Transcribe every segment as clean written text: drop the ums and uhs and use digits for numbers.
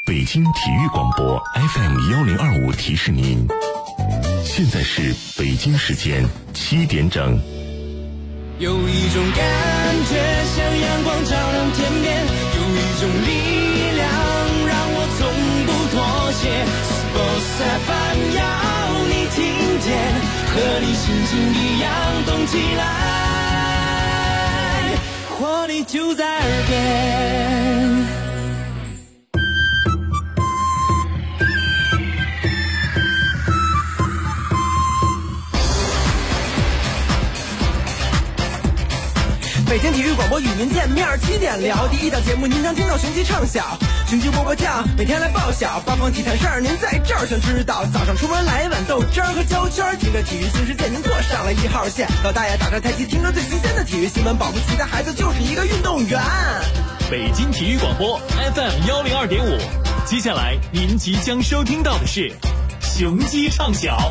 北京体育广播 FM1025提示您，现在是北京时间7点整。 有一种感觉像阳光照亮天边，有一种力量让我从不妥协。Sports FM 要你听见，和你心情一样动起来，活力就在耳边。北京体育广播与您见面，7点聊第一档节目，您将听到雄鸡唱晓，雄鸡窝窝叫，每天来报晓，八方体坛事儿您在这儿全知道。早上出门来一碗豆汁儿和焦圈，听着体育新世界，您坐上了1号线。老大爷打着太极，听着最新鲜的体育新闻，保不齐的孩子就是一个运动员。 北京体育广播 FM102.5，接下来您即将收听到的是雄鸡唱晓。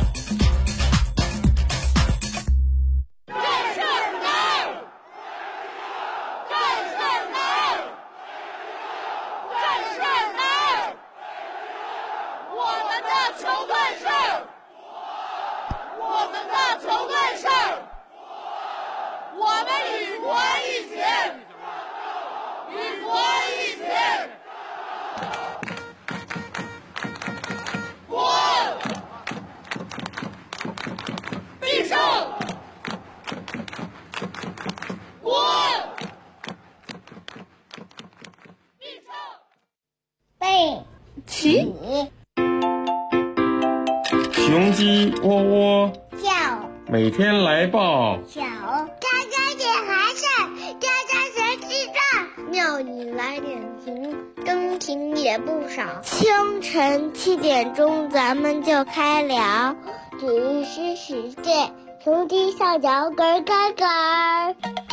雄鸡窝窝叫， 每天来报小，家家点孩子，家家学记账，庙里来点情，灯情也不少。清晨7点钟，咱们就开聊，体育新世界，雄鸡上脚咯咯咯。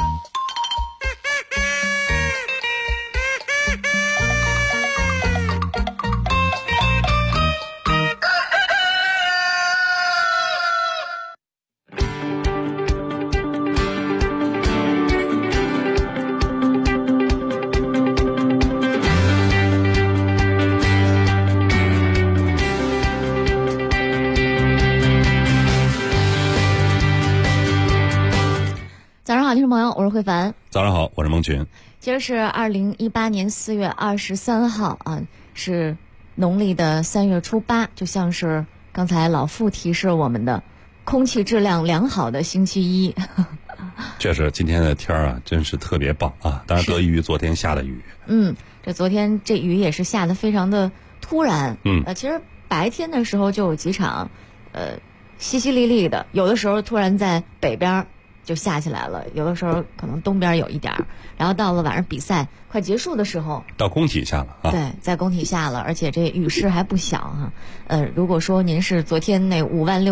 听众朋友，我是慧凡。 早上好，我是孟群。 今儿是2018年4月23号啊，是农历的3月初8，就像是刚才老傅提示我们的空气质量良好的星期一。 确实，今天的天儿啊，真是特别棒啊！当然得益于昨天下的雨。 这昨天这雨也是下得非常的突然。其实白天的时候就有几场，淅淅沥沥的，有的时候突然在北边就下起来了，有的时候可能东边有一点儿，然后到了晚上比赛快结束的时候， 到工体下了啊。 对，在工体下了，而且这雨势还不小哈。如果说您是昨天那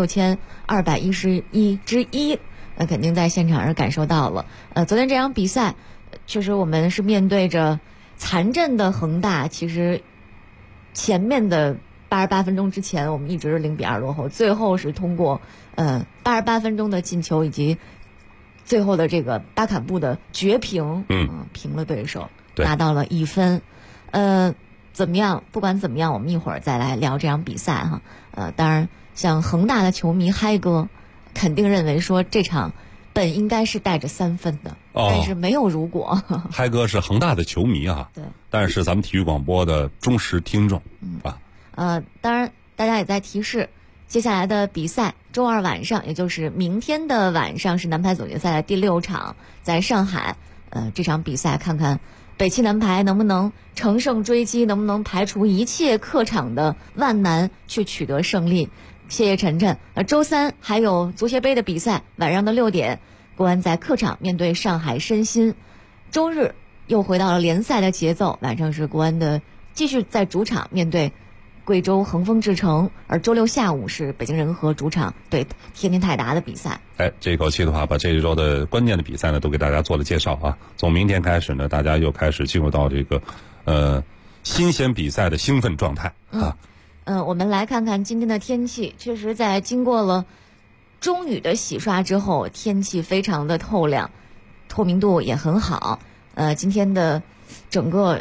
56211之一，那肯定在现场是感受到了。昨天这场比赛，确实我们是面对着残阵的恒大，其实前面的88分钟之前，我们一直是0-2落后，最后是通过88分钟的进球以及最后的这个巴坎布的绝平，平了对手，拿到了1分。怎么样？不管怎么样，我们一会儿再来聊这场比赛哈。当然，像恒大的球迷嗨哥肯定认为说这场本应该是带着3分的，但是没有如果。 嗨哥是恒大的球迷啊， 对， 但是咱们体育广播的忠实听众啊。 当然，大家也在提示。接下来的比赛，周二晚上，也就是明天的晚上，是男排总决赛的第6场，在上海。这场比赛看看北汽男排能不能乘胜追击，能不能排除一切客场的万难去取得胜利。谢谢晨晨。周三还有足协杯的比赛，晚上的6点，国安在客场面对上海申鑫。周日又回到了联赛的节奏，晚上是国安的继续在主场面对贵州恒丰智诚，而周六下午是北京人和主场对天津泰达的比赛。 这一口气的话，把这一周的关键的比赛呢都给大家做了介绍啊。从明天开始呢，大家又开始进入到这个新鲜比赛的兴奋状态啊。 我们来看看今天的天气，确实在经过了中雨的洗刷之后，天气非常的透亮，透明度也很好。今天的整个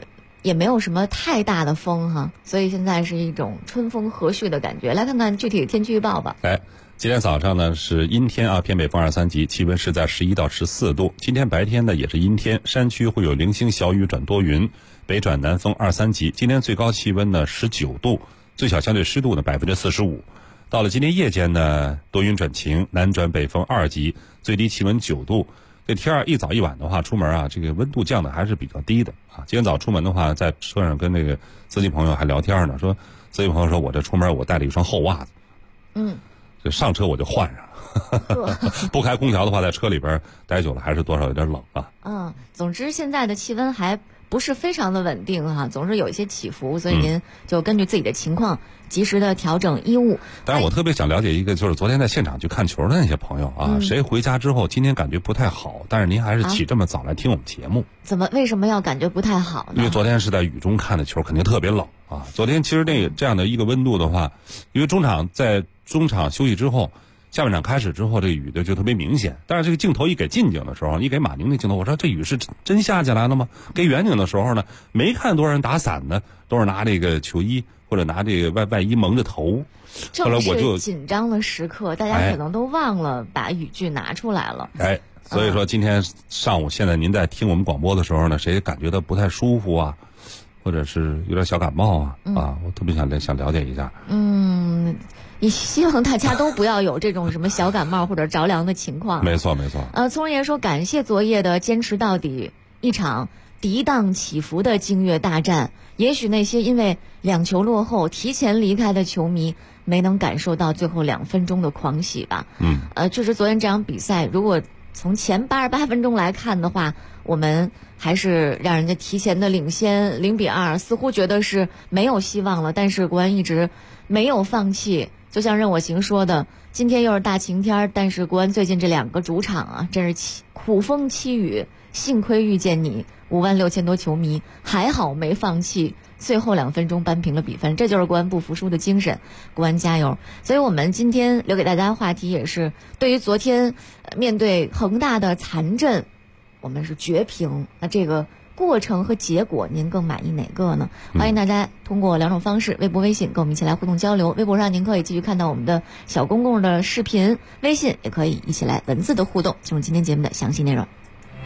也没有什么太大的风哈，所以现在是一种春风和煦的感觉。来看看具体的天气预报吧。 今天早上呢是阴天啊，偏北风2、3级，气温是在11到14度。今天白天呢也是阴天，山区会有零星小雨转多云，北转南风2、3级。今天最高气温呢19度，最小相对湿度呢45%。到了今天夜间呢，多云转晴，南转北风2级，最低气温9度。这天儿一早一晚的话，出门啊，这个温度降的还是比较低的啊。今天早出门的话，在车上跟那个司机朋友还聊天呢，说司机朋友说我这出门我带了一双厚袜子，就上车我就换上了。不开空调的话，在车里边待久了还是多少有点冷啊。 总之现在的气温还不是非常的稳定哈，总是有一些起伏，所以您就根据自己的情况及时的调整衣物。 但是我特别想了解一个，就是昨天在现场去看球的那些朋友啊，谁回家之后今天感觉不太好，但是您还是起这么早来听我们节目， 为什么要感觉不太好呢？ 因为昨天是在雨中看的球，肯定特别冷啊。昨天其实这样的一个温度的话，因为在中场休息之后，下半场开始之后，这个雨的就特别明显。但是这个镜头一给近景的时候，一给马宁那镜头，我说这雨是真下起来了吗？给远景的时候呢，没看多少人打伞的，都是拿这个球衣或者拿这个外衣蒙着头。后来我就紧张的时刻，大家可能都忘了把雨具拿出来了。 所以说今天上午，现在您在听我们广播的时候呢，谁感觉到不太舒服啊，或者是有点小感冒啊，我特别想了解一下。 也希望大家都不要有这种什么小感冒或者着凉的情况。 没错。 聪爷说感谢昨夜的坚持到底，一场涤荡起伏的京粤大战。也许那些因为2球落后提前离开的球迷没能感受到最后2分钟的狂喜吧。确实昨天这场比赛，如果从前88分钟来看的话，我们还是让人家提前的领先0-2，似乎觉得是没有希望了。但是国安一直没有放弃。就像任我行说的，今天又是大晴天，但是国安最近这2个主场啊，真是苦风凄雨，幸亏遇见你，56000多球迷还好没放弃，最后2分钟扳平了比分，这就是国安不服输的精神，国安加油！所以我们今天留给大家的话题也是，对于昨天面对恒大的残阵，我们是绝平，那这个过程和结果您更满意哪个呢？欢迎大家通过2种方式，微博微信跟我们一起来互动交流。微博上您可以继续看到我们的小公共的视频，微信也可以一起来文字的互动，进入今天节目的详细内容。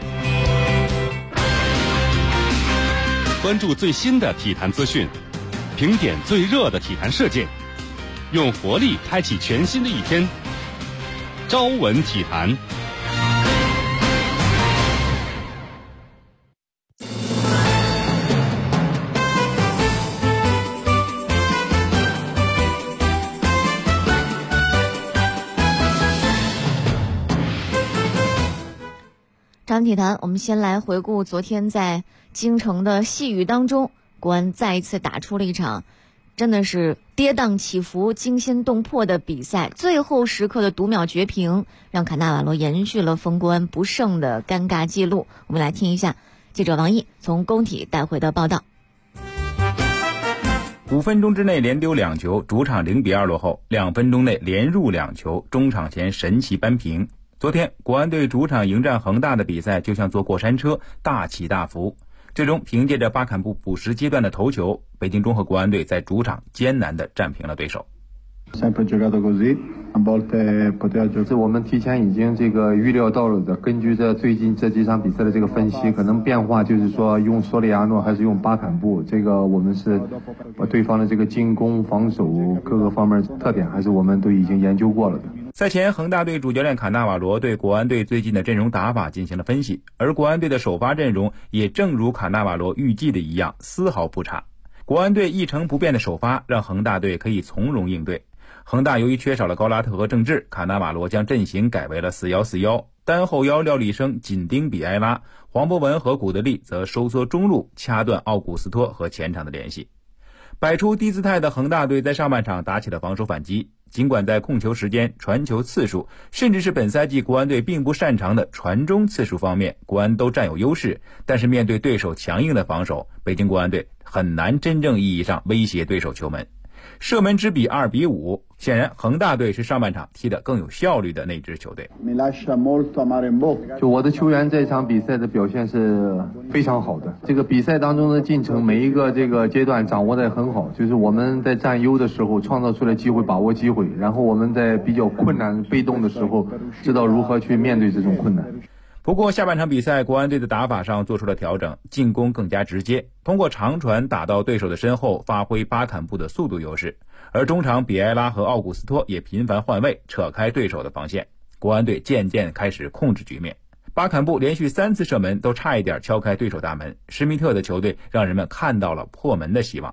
关注最新的体坛资讯，评点最热的体坛事件，用活力开启全新的一天。朝闻体坛。 朝闻体坛，我们先来回顾昨天在京城的细雨当中，国安再一次打出了一场真的是跌宕起伏、惊心动魄的比赛。最后时刻的读秒绝平，让卡纳瓦罗延续了封国安不胜的尴尬记录。我们来听一下记者王毅从工体带回的报道。 5分钟之内连丢2球，主场0-2落后，2分钟内连入2球，中场前神奇扳平。昨天国安队主场迎战恒大的比赛就像坐过山车，大起大伏。最终凭借着巴坎布补时阶段的头球，北京中赫国安队在主场艰难地战平了对手。 是我们提前已经预料到了的，根据最近这几场比赛的这个分析，可能变化就是说用索里亚诺还是用巴坎布，我们是把对方的进攻防守各个方面特点还是我们都已经研究过了的。 赛前恒大队主教练卡纳瓦罗对国安队最近的阵容打法进行了分析，而国安队的首发阵容也正如卡纳瓦罗预计的一样，丝毫不差。国安队一成不变的首发让恒大队可以从容应对。恒大由于缺少了高拉特和郑智，卡纳瓦罗将阵型改为了4-1-4-1，单后腰廖立生紧盯比埃拉，黄博文和古德利则收缩中路，掐断奥古斯托和前场的联系。摆出低姿态的恒大队在上半场打起了防守反击，尽管在控球时间、传球次数，甚至是本赛季国安队并不擅长的传中次数方面，国安都占有优势，但是面对对手强硬的防守，北京国安队很难真正意义上威胁对手球门。 射门之比2-5，显然恒大队是上半场踢得更有效率的那支球队。 就我的球员这场比赛的表现是非常好的，这个比赛当中的进程每一个这个阶段掌握得很好，就是我们在占优的时候创造出来机会，把握机会，然后我们在比较困难被动的时候知道如何去面对这种困难。 不过下半场比赛国安队的打法上做出了调整，进攻更加直接，通过长传打到对手的身后，发挥巴坎布的速度优势，而中场比埃拉和奥古斯托也频繁换位，扯开对手的防线，国安队渐渐开始控制局面。巴坎布连续3次射门都差一点敲开对手大门，施密特的球队让人们看到了破门的希望。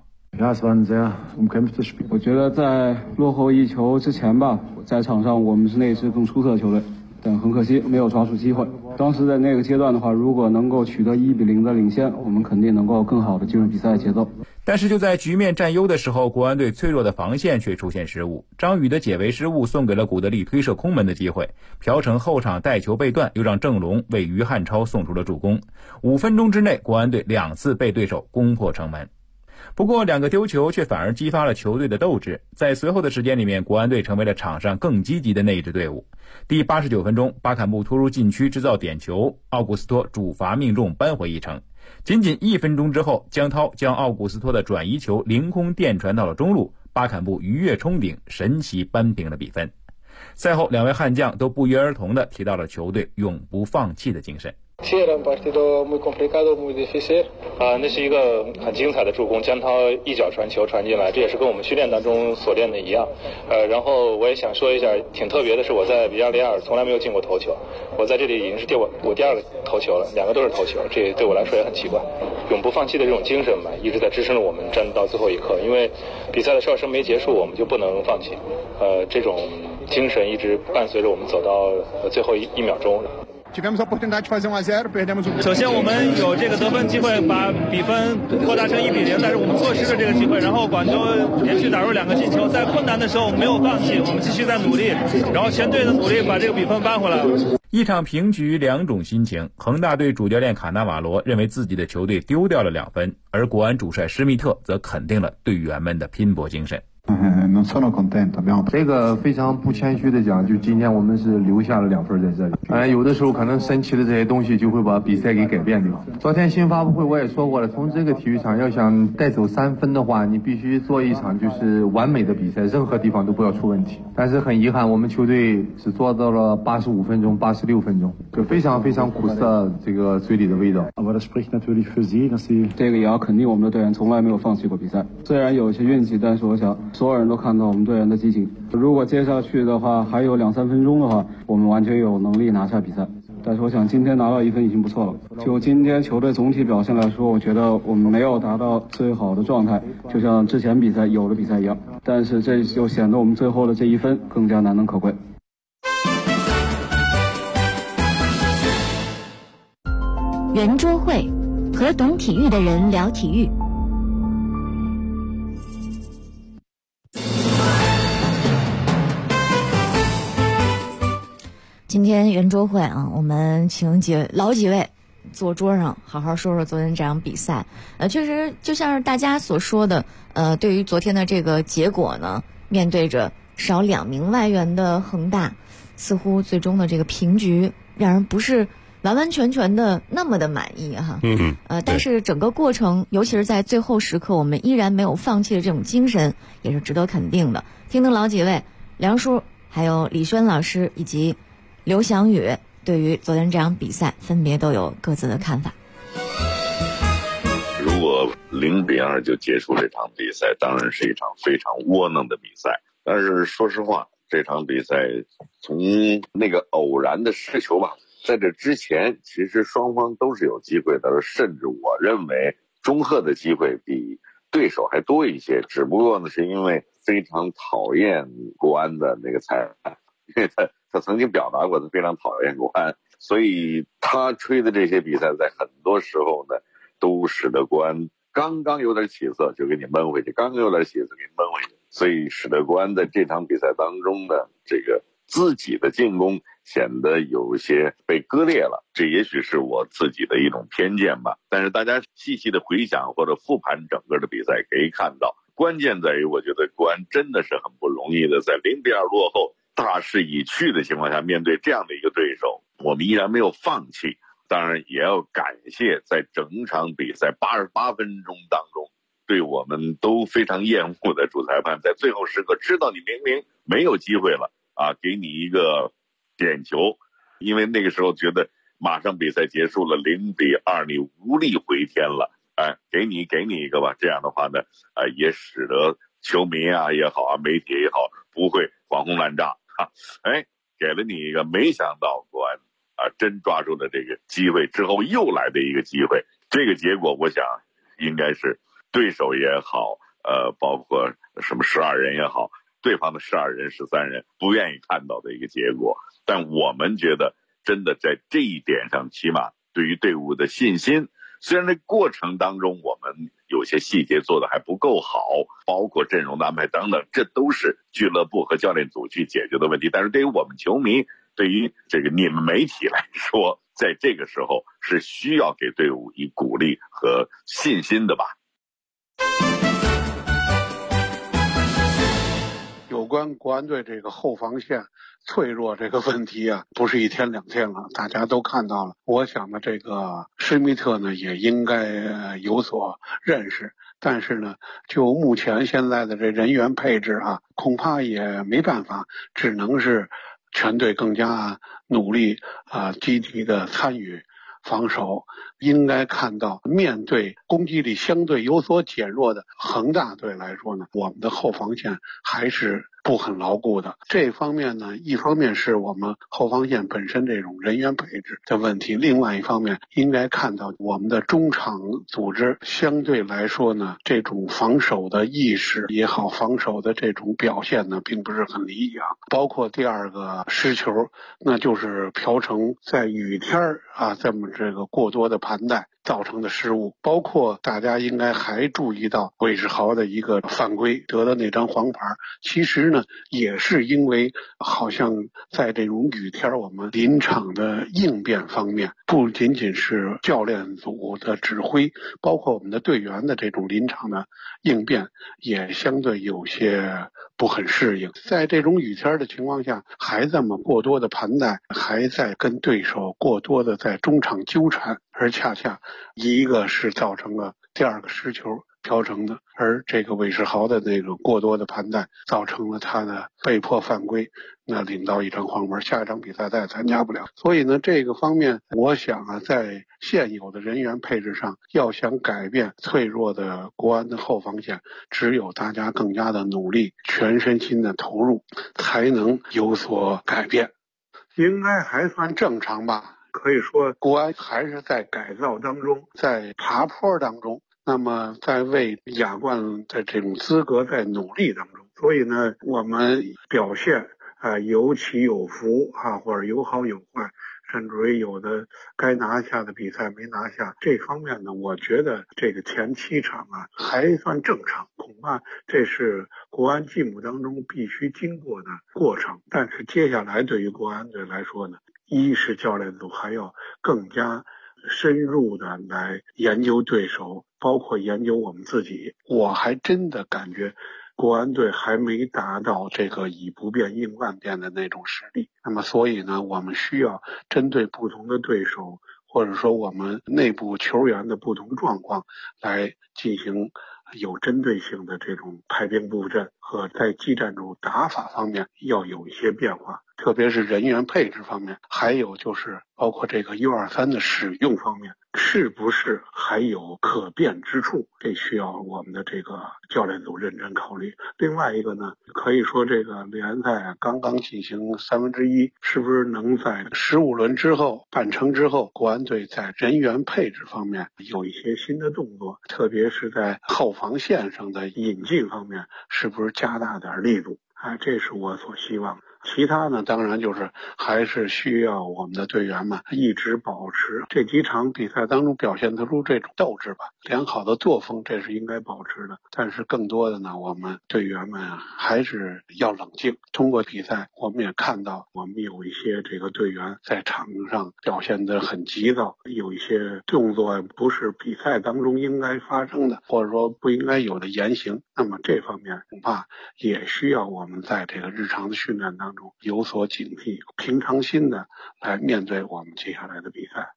我觉得在落后1球之前吧，在场上我们是那支更出色的球队，但很可惜没有抓住机会。当时在那个阶段的话，如果能够取得1-0的领先，我们肯定能够更好的进入比赛节奏。 但是就在局面占优的时候，国安队脆弱的防线却出现失误，张宇的解围失误送给了古德利推射空门的机会，朴成后场带球被断，又让郑龙为于汉超送出了助攻。5分钟之内，国安队2次被对手攻破城门。不过2个丢球却反而激发了球队的斗志，在随后的时间里面，国安队成为了场上更积极的那一支队伍。第89分钟，巴坎布突入禁区制造点球，奥古斯托主罚命中扳回一城。仅仅1分钟之后，江涛将奥古斯托的转移球凌空电传到了中路，巴坎布鱼跃冲顶，神奇扳平了比分。赛后2位悍将都不约而同地提到了球队永不放弃的精神。 那是一个很精彩的助攻，江涛一脚传球传进来，这也是跟我们训练当中所练的一样。然后我也想说一下，挺特别的是我在比亚利亚尔从来没有进过头球，我在这里已经是我第2个头球了，2个都是头球，这对我来说也很奇怪。永不放弃的这种精神吧，一直在支撑着我们站到最后一刻，因为比赛的哨声没结束，我们就不能放弃。这种精神一直伴随着我们走到最后1秒钟。 首先我们有这个得分机会把比分扩大成1-0，但是我们错失了这个机会，然后广州连续打入2个进球，在困难的时候我们没有放弃，我们继续在努力，然后全队的努力把这个比分扳回来了。 一场平局2种心情，恒大队主教练卡纳瓦罗认为自己的球队丢掉了2分，而国安主帅施密特则肯定了队员们的拼搏精神。 这个非常不谦虚的讲，就今天我们是留下了2分在这里。有的时候可能神奇的这些东西就会把比赛给改变掉。昨天新发布会我也说过了，从这个体育场要想带走3分的话，你必须做一场就是完美的比赛，任何地方都不要出问题。但是很遗憾，我们球队只做到了85分钟、86分钟，就非常非常苦涩这个嘴里的味道。 这个也要肯定我们的队员从来没有放弃过比赛，虽然有些运气，但是我想所有人都看到我们队员的激情。如果接下去的话还有2-3分钟的话，我们完全有能力拿下比赛。但是我想今天拿到1分已经不错了。就今天球队总体表现来说，我觉得我们没有达到最好的状态，就像之前比赛有的比赛一样。但是这就显得我们最后的这1分更加难能可贵。 圆桌会，和懂体育的人聊体育。 今天圆桌会啊，我们请老几位坐桌上好好说说昨天这场比赛。确实就像是大家所说的，对于昨天的这个结果呢，面对着少2名外援的恒大，似乎最终的这个平局让人不是完完全全的那么的满意哈。但是整个过程，尤其是在最后时刻，我们依然没有放弃的这种精神，也是值得肯定的。听听老几位梁叔、还有李轩老师以及刘翔宇对于昨天这场比赛分别都有各自的看法。 如果0-2就结束这场比赛，当然是一场非常窝囊的比赛。但是说实话，这场比赛从那个偶然的失球吧，在这之前其实双方都是有机会的，甚至我认为中赫的机会比对手还多一些，只不过呢是因为非常讨厌国安的那个裁判，因为他曾经表达过他非常讨厌国安，所以他吹的这些比赛在很多时候呢都使得国安刚刚有点起色就给你闷回去，刚刚有点起色给你闷回去，所以使得国安在这场比赛当中的这个自己的进攻显得有些被割裂了，这也许是我自己的一种偏见吧。但是大家细细的回想或者复盘整个的比赛，可以看到关键在于，我觉得国安真的是很不容易的，在0-2落后、大势已去的情况下，面对这样的一个对手，我们依然没有放弃。当然，也要感谢在整场比赛88分钟当中，对我们都非常厌恶的主裁判，在最后时刻知道你明明没有机会了啊，给你一个点球，因为那个时候觉得马上比赛结束了，0-2，你无力回天了。给你一个吧，这样的话呢，也使得球迷啊也好啊，媒体也好，不会狂轰滥炸给了你一个，没想到国安真抓住了这个机会之后又来的一个机会，这个结果我想应该是对手也好，包括什么12人也好，对方的12人、13人不愿意看到的一个结果。但我们觉得真的在这一点上，起码对于队伍的信心。虽然这过程当中我们有些细节做的还不够好，包括阵容的安排等等，这都是俱乐部和教练组去解决的问题。但是对于我们球迷，对于这个你们媒体来说，在这个时候是需要给队伍以鼓励和信心的吧。 有关国安队这个后防线脆弱这个问题啊，不是1天2天了，大家都看到了。我想呢，这个施密特呢也应该有所认识，但是呢，就目前现在的这人员配置啊，恐怕也没办法，只能是全队更加努力积极的参与防守。应该看到，面对攻击力相对有所减弱的恒大队来说呢，我们的后防线还是不很牢固的。这方面呢，一方面是我们后防线本身这种人员配置的问题，另外一方面应该看到我们的中场组织相对来说呢，这种防守的意识也好，防守的这种表现呢，并不是很理想。包括第二个失球，那就是朴成在雨天这么这个过多的盘带造成的失误，包括大家应该还注意到韦世豪的一个犯规得的那张黄牌，其实呢也是因为好像在这种雨天我们临场的应变方面，不仅仅是教练组的指挥，包括我们的队员的这种临场的应变也相对有些不很适应。在这种雨天的情况下，还这么过多的盘带，还在跟对手过多的在中场纠缠，而恰恰一个是造成了第二个失球朴成的，而这个韦世豪的那个过多的盘带造成了他的被迫犯规，那领到一张黄牌，下一场比赛再也参加不了。所以呢，这个方面我想在现有的人员配置上，要想改变脆弱的国安的后防线，只有大家更加的努力，全身心的投入，才能有所改变。应该还算正常吧，可以说国安还是在改造当中，在爬坡当中，那么在为亚冠的这种资格在努力当中。所以呢，我们表现有起有伏或者有好有坏，甚至于有的该拿下的比赛没拿下，这方面呢，我觉得这个前7场还算正常，恐怕这是国安进步当中必须经过的过程。但是接下来对于国安队来说呢，一是教练组还要更加深入的来研究对手，包括研究我们自己。我还真的感觉国安队还没达到这个以不变应万变的那种实力。那么所以呢，我们需要针对不同的对手，或者说我们内部球员的不同状况来进行有针对性的这种排兵布阵，和在技战术打法方面要有一些变化，特别是人员配置方面，还有就是包括这个U23的使用方面，是不是还有可变之处，这需要我们的这个教练组认真考虑。另外一个呢，可以说这个联赛刚刚进行1/3，是不是能在15轮之后半程之后，国安队在人员配置方面有一些新的动作，特别是在后防线上的引进方面，是不是加大点力度，这是我所希望的。其他呢，当然就是还是需要我们的队员们一直保持这几场比赛当中表现得出这种斗志吧，良好的作风，这是应该保持的。但是更多的呢，我们队员们还是要冷静。通过比赛我们也看到，我们有一些这个队员在场上表现得很急躁，有一些动作不是比赛当中应该发生的，或者说不应该有的言行， 那么这方面恐怕也需要我们在这个日常的训练当中有所警惕，平常心的来面对我们接下来的比赛。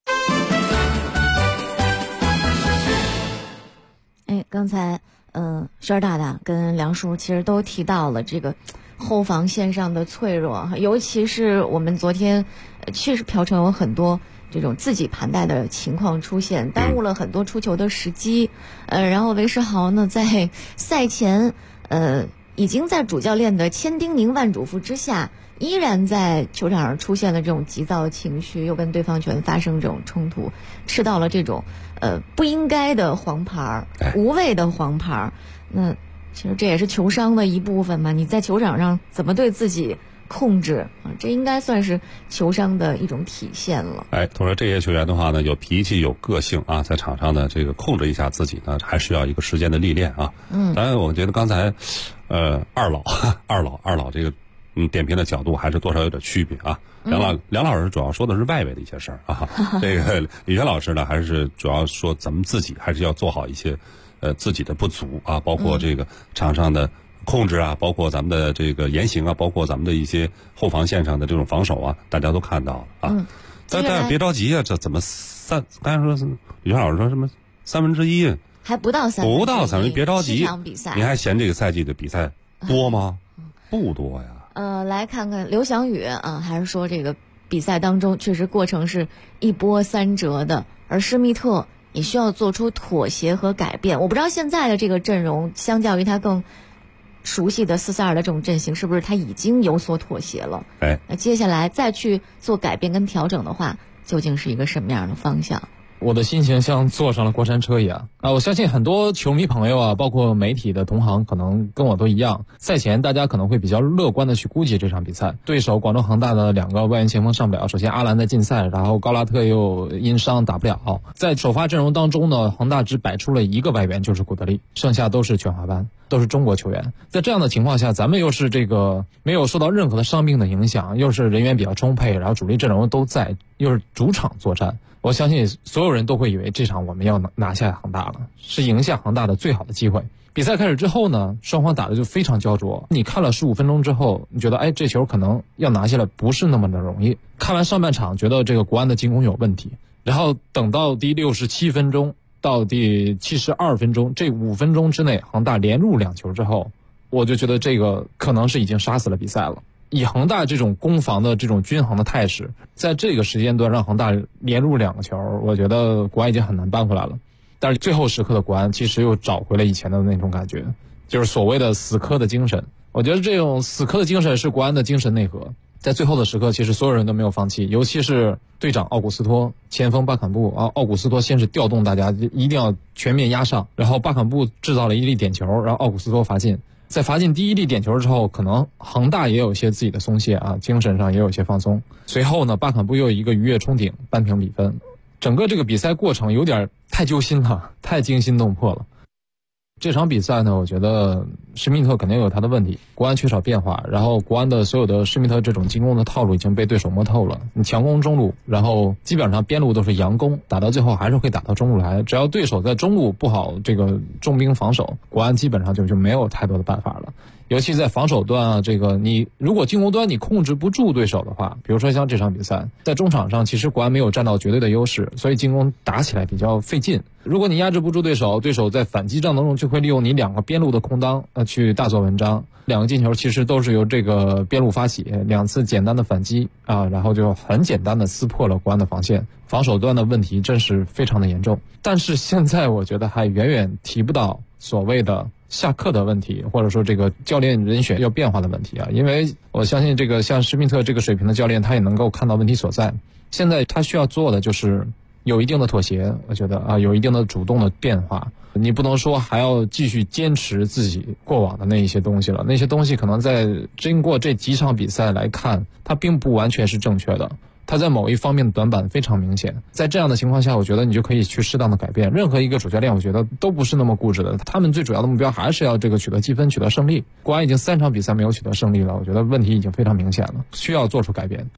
刚才轩大大跟梁叔其实都提到了这个后防线上的脆弱，尤其是我们昨天确实朴成有很多这种自己盘带的情况出现，耽误了很多出球的时机。然后韦世豪呢在赛前已经在主教练的千叮咛万嘱咐之下，依然在球场上出现了这种急躁的情绪，又跟对方球员发生这种冲突，吃到了这种不应该的黄牌，无谓的黄牌。那其实这也是球商的一部分嘛，你在球场上怎么对自己控制啊，这应该算是球商的一种体现了。 他说这些球员的话呢，有脾气有个性啊，在场上呢这个控制一下自己呢，还需要一个时间的历练啊。当然我觉得刚才二老这个点评的角度还是多少有点区别啊。梁老师主要说的是外围的一些事儿啊，这个李轩老师呢还是主要说咱们自己还是要做好一些自己的不足啊，包括这个场上的控制啊，包括咱们的这个言行啊，包括咱们的一些后防线上的这种防守啊，大家都看到了啊。但别着急啊，这怎么刚才说李轩老师说什么1/3 还不到3/3， 别着急， 场比赛你还嫌这个赛季的比赛多吗？不多呀。 来看看刘翔宇啊，还是说这个比赛当中确实过程是一波三折的，而施密特也需要做出妥协和改变。我不知道现在的这个阵容相较于他更熟悉的4-4-2的这种阵型，是不是他已经有所妥协了？那接下来再去做改变跟调整的话，究竟是一个什么样的方向？ 我的心情像坐上了过山车一样啊！我相信很多球迷朋友啊，包括媒体的同行，可能跟我都一样。赛前大家可能会比较乐观的去估计这场比赛，对手广州恒大的2个外援前锋上不了。首先阿兰在禁赛，然后高拉特又因伤打不了。在首发阵容当中呢，恒大只摆出了1个外援，就是古德利，剩下都是全华班，都是中国球员。在这样的情况下，咱们又是这个没有受到任何的伤病的影响，又是人员比较充沛，然后主力阵容都在，又是主场作战。我相信所有人都会以为这场我们要拿下恒大了，是赢下恒大的最好的机会。比赛开始之后呢，双方打的就非常焦灼。你看了15分钟之后，你觉得这球可能要拿下来不是那么的容易。看完上半场，觉得这个国安的进攻有问题，然后等到第67分钟到第72分钟，这5分钟之内恒大连入2球之后，我就觉得这个可能是已经杀死了比赛了。以恒大这种攻防的这种均衡的态势，在这个时间段让恒大连入2个球，我觉得国安已经很难扳回来了。但是最后时刻的国安其实又找回了以前的那种感觉，就是所谓的死磕的精神。我觉得这种死磕的精神是国安的精神内核。在最后的时刻，其实所有人都没有放弃，尤其是队长奥古斯托、前锋巴坎布啊。奥古斯托先是调动大家一定要全面压上，然后巴坎布制造了一粒点球，然后奥古斯托罚进。在罚进第1粒点球之后，可能恒大也有些自己的松懈啊，精神上也有些放松。随后呢，巴坎布又一个鱼跃冲顶扳平比分。整个这个比赛过程有点太揪心了，太惊心动魄了。这场比赛呢，我觉得施密特肯定有他的问题，国安缺少变化，然后国安的所有的施密特这种进攻的套路已经被对手摸透了。你强攻中路，然后基本上边路都是佯攻，打到最后还是会打到中路来。只要对手在中路不好这个重兵防守，国安基本上就没有太多的办法了。尤其在防守端啊，这个你如果进攻端你控制不住对手的话，比如说像这场比赛，在中场上其实国安没有占到绝对的优势，所以进攻打起来比较费劲。如果你压制不住对手，对手在反击战当中就会利用你2个边路的空当去大做文章。2个进球其实都是由这个边路发起，2次简单的反击啊，然后就很简单的撕破了国安的防线。防守端的问题真是非常的严重，但是现在我觉得还远远提不到所谓的下课的问题，或者说这个教练人选要变化的问题啊。因为我相信这个像施密特这个水平的教练，他也能够看到问题所在。现在他需要做的就是有一定的妥协，我觉得啊，有一定的主动的变化。你不能说还要继续坚持自己过往的那一些东西了，那些东西可能在经过这几场比赛来看，它并不完全是正确的。他在某一方面的短板非常明显，在这样的情况下，我觉得你就可以去适当的改变。任何一个主教练，我觉得都不是那么固执的，他们最主要的目标还是要这个取得积分，取得胜利。国安已经3场比赛没有取得胜利了，我觉得问题已经非常明显了，需要做出改变。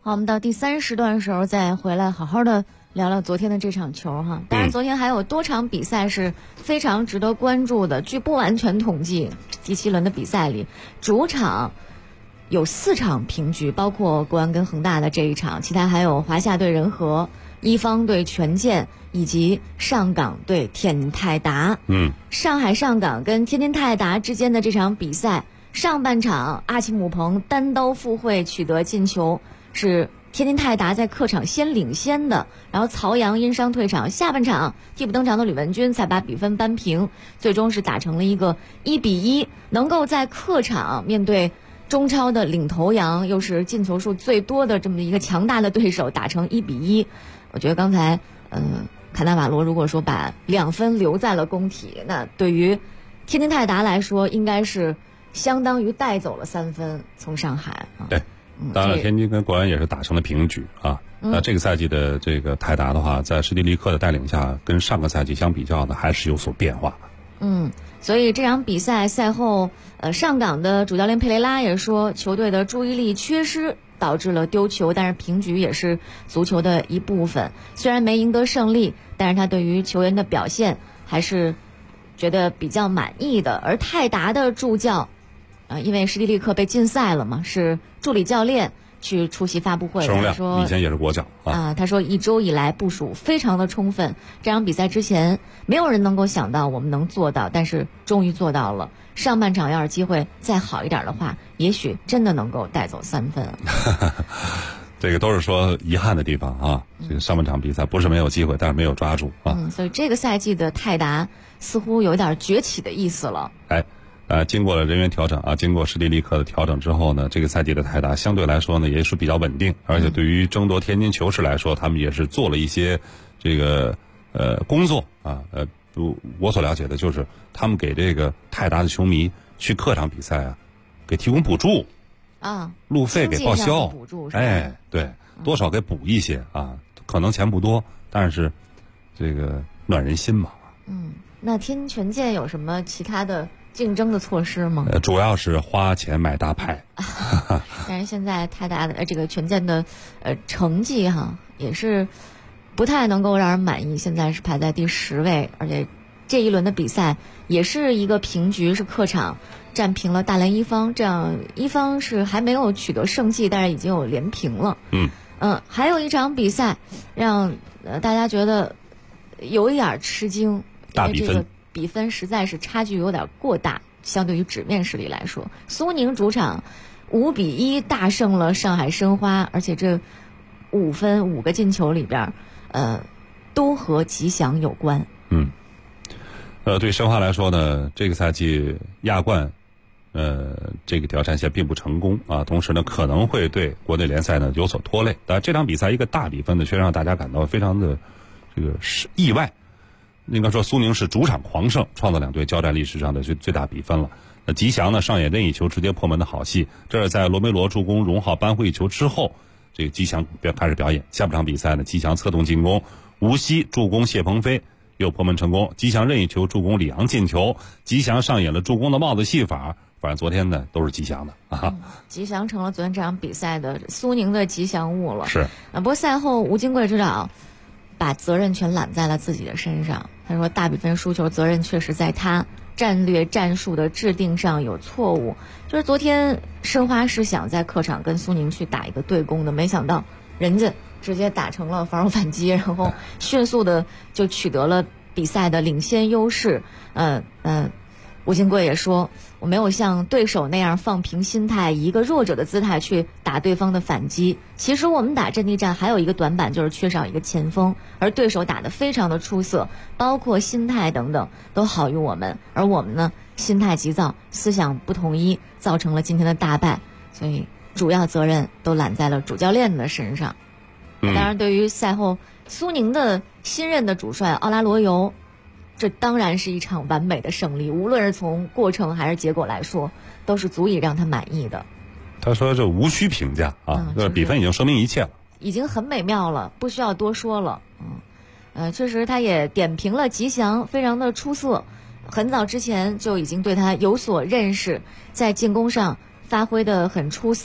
好，我们到第3时段的时候再回来好好的聊聊昨天的这场球哈。当然，昨天还有多场比赛是非常值得关注的。据不完全统计，第7轮的比赛里，主场有4场平局，包括国安跟恒大的这一场，其他还有华夏对人和、一方对权健以及上港对天津泰达。上海上港跟天津泰达之间的这场比赛，上半场阿奇姆彭单刀赴会取得进球，是天津泰达在客场先领先的，然后曹阳因伤退场，下半场替补登场的吕文君才把比分扳平，最终是打成了一个1-1，能够在客场面对中超的领头羊，又是进球数最多的这么一个强大的对手，打成1-1。我觉得刚才卡纳瓦罗如果说把2分留在了工体，那对于天津泰达来说应该是相当于带走了3分从上海。 对，当然天津跟国安也是打成了平局啊。那这个赛季的这个泰达的话，在施蒂利克的带领下，跟上个赛季相比较呢，还是有所变化。 所以这场比赛赛后，上港的主教练佩雷拉也说，球队的注意力缺失导致了丢球，但是平局也是足球的一部分。虽然没赢得胜利，但是他对于球员的表现还是觉得比较满意的。而泰达的助教，因为施蒂利克被禁赛了嘛，是助理教练去出席发布会， 他说以前也是国脚他说1周以来部署非常的充分，这场比赛之前没有人能够想到我们能做到，但是终于做到了。上半场要是机会再好一点的话，也许真的能够带走3分。 这个都是说遗憾的地方啊。这个上半场比赛不是没有机会，但是没有抓住啊。 所以这个赛季的泰达似乎有点崛起的意思了。 经过了人员调整啊，经过施蒂利克的调整之后呢，这个赛季的泰达相对来说呢也是比较稳定，而且对于争夺天津球市来说，他们也是做了一些这个工作啊。我所了解的就是他们给这个泰达的球迷去客场比赛啊，给提供补助啊， 路费给报销， 补助对，多少给补一些啊，可能钱不多，但是这个暖人心嘛。 那天津权健有什么其他的竞争的措施吗？ 主要是花钱买大牌。 但是现在泰达的这个权健的成绩也是不太能够让人满意，现在是排在第10位，而且这一轮的比赛也是一个平局，是客场战平了大连一方，这样一方是还没有取得胜绩，但是已经有连平了。还有一场比赛让大家觉得有一点吃惊，因为这个比分实在是差距有点过大，相对于纸面实力来说，苏宁主场5-1大胜了上海申花，而且这5个进球里边都和吉祥有关。 对申花来说呢，这个赛季亚冠这个挑战线并不成功啊，同时呢可能会对国内联赛呢有所拖累。但这场比赛一个大比分呢，却让大家感到非常的这个意外。应该说苏宁是主场狂胜，创造2队交战历史上的最大比分了。那吉祥呢上演任意球直接破门的好戏，这是在罗梅罗助攻荣浩扳回一球之后，这个吉祥开始表演。下半场比赛呢，吉祥策动进攻，吴曦助攻谢鹏飞又破门成功，吉祥任意球助攻李昂进球，吉祥上演了助攻的帽子戏法。反正昨天呢都是吉祥的吉祥成了昨天这场比赛的苏宁的吉祥物了。 是不过赛后吴金贵指导把责任全揽在了自己的身上，他说大比分输球责任确实在他，战略战术的制定上有错误。就是昨天申花是想在客场跟苏宁去打一个对攻的，没想到人家直接打成了防守反击，然后迅速的就取得了比赛的领先优势。吴金贵也说，我没有像对手那样放平心态，以一个弱者的姿态去打对方的反击。其实我们打阵地战还有一个短板，就是缺少一个前锋，而对手打得非常的出色，包括心态等等都好于我们，而我们呢心态急躁，思想不统一，造成了今天的大败。所以主要责任都揽在了主教练的身上。当然对于赛后苏宁的新任的主帅奥拉罗尤，这当然是一场完美的胜利，无论是从过程还是结果来说，都是足以让他满意的。 他说这无需评价这比分已经说明一切了， 已经很美妙了，不需要多说了。确实他也点评了吉祥非常的出色，很早之前就已经对他有所认识，在进攻上发挥的很出色，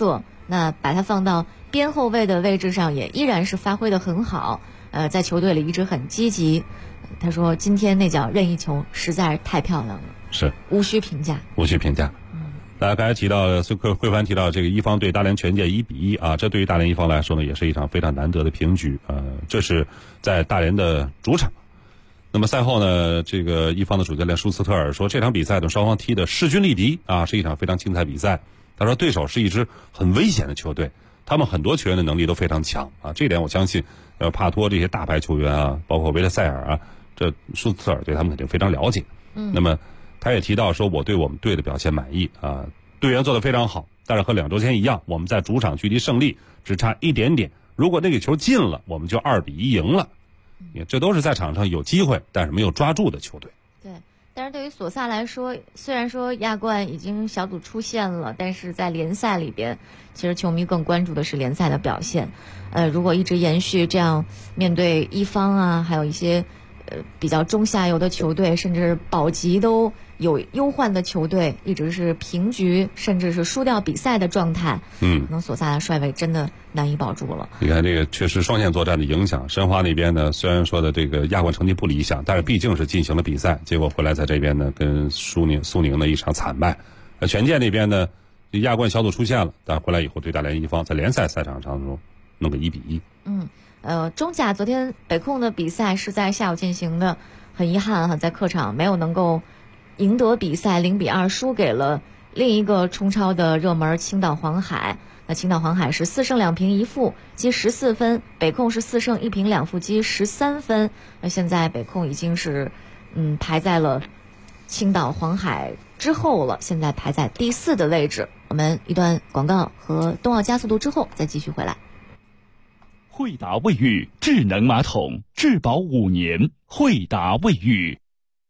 那把他放到边后卫的位置上，也依然是发挥得很好。在球队里一直很积极。他说今天那脚任意球实在是太漂亮了， 是无需评价。 大家刚才提到慧凡提到这个一方对大连权健1-1啊，这对于大连一方来说呢，也是一场非常难得的平局。这是在大连的主场。那么赛后呢，这个一方的主教练舒斯特尔说，这场比赛呢双方踢的势均力敌啊，是一场非常精彩比赛。他说对手是一支很危险的球队，他们很多球员的能力都非常强啊，这一点我相信帕托这些大牌球员啊，包括维特塞尔啊，这舒斯特尔对他们肯定非常了解。那么他也提到说，我对我们队的表现满意啊，队员做得非常好，但是和2周前一样，我们在主场距离胜利只差一点点，如果那个球进了，我们就2-1赢了。这都是在场上有机会但是没有抓住的球队。 对，但是对于索萨来说，虽然说亚冠已经小组出线了，但是在联赛里边，其实球迷更关注的是联赛的表现。如果一直延续这样，面对一方啊，还有一些比较中下游的球队，甚至保级都有忧患的球队，一直是平局甚至是输掉比赛的状态，可能索萨的帅位真的难以保住了。 你看这个确实双线作战的影响，申花那边呢虽然说的这个亚冠成绩不理想，但是毕竟是进行了比赛，结果回来在这边呢跟苏宁的一场惨败。权健那边呢亚冠小组出线了，但回来以后对大连一方在联赛赛场当中弄个1-1。 中甲昨天北控的比赛是在下午进行的，很遗憾哈，在客场没有能够赢得比赛，0-2输给了另一个冲超的热门青岛黄海。那青岛黄海是4胜2平1负，积14分；北控是4胜1平2负，积13分。那现在北控已经是排在了青岛黄海之后了，现在排在第4的位置。我们一段广告和冬奥加速度之后再继续回来。 惠达卫浴智能马桶，质保5年。惠达卫浴。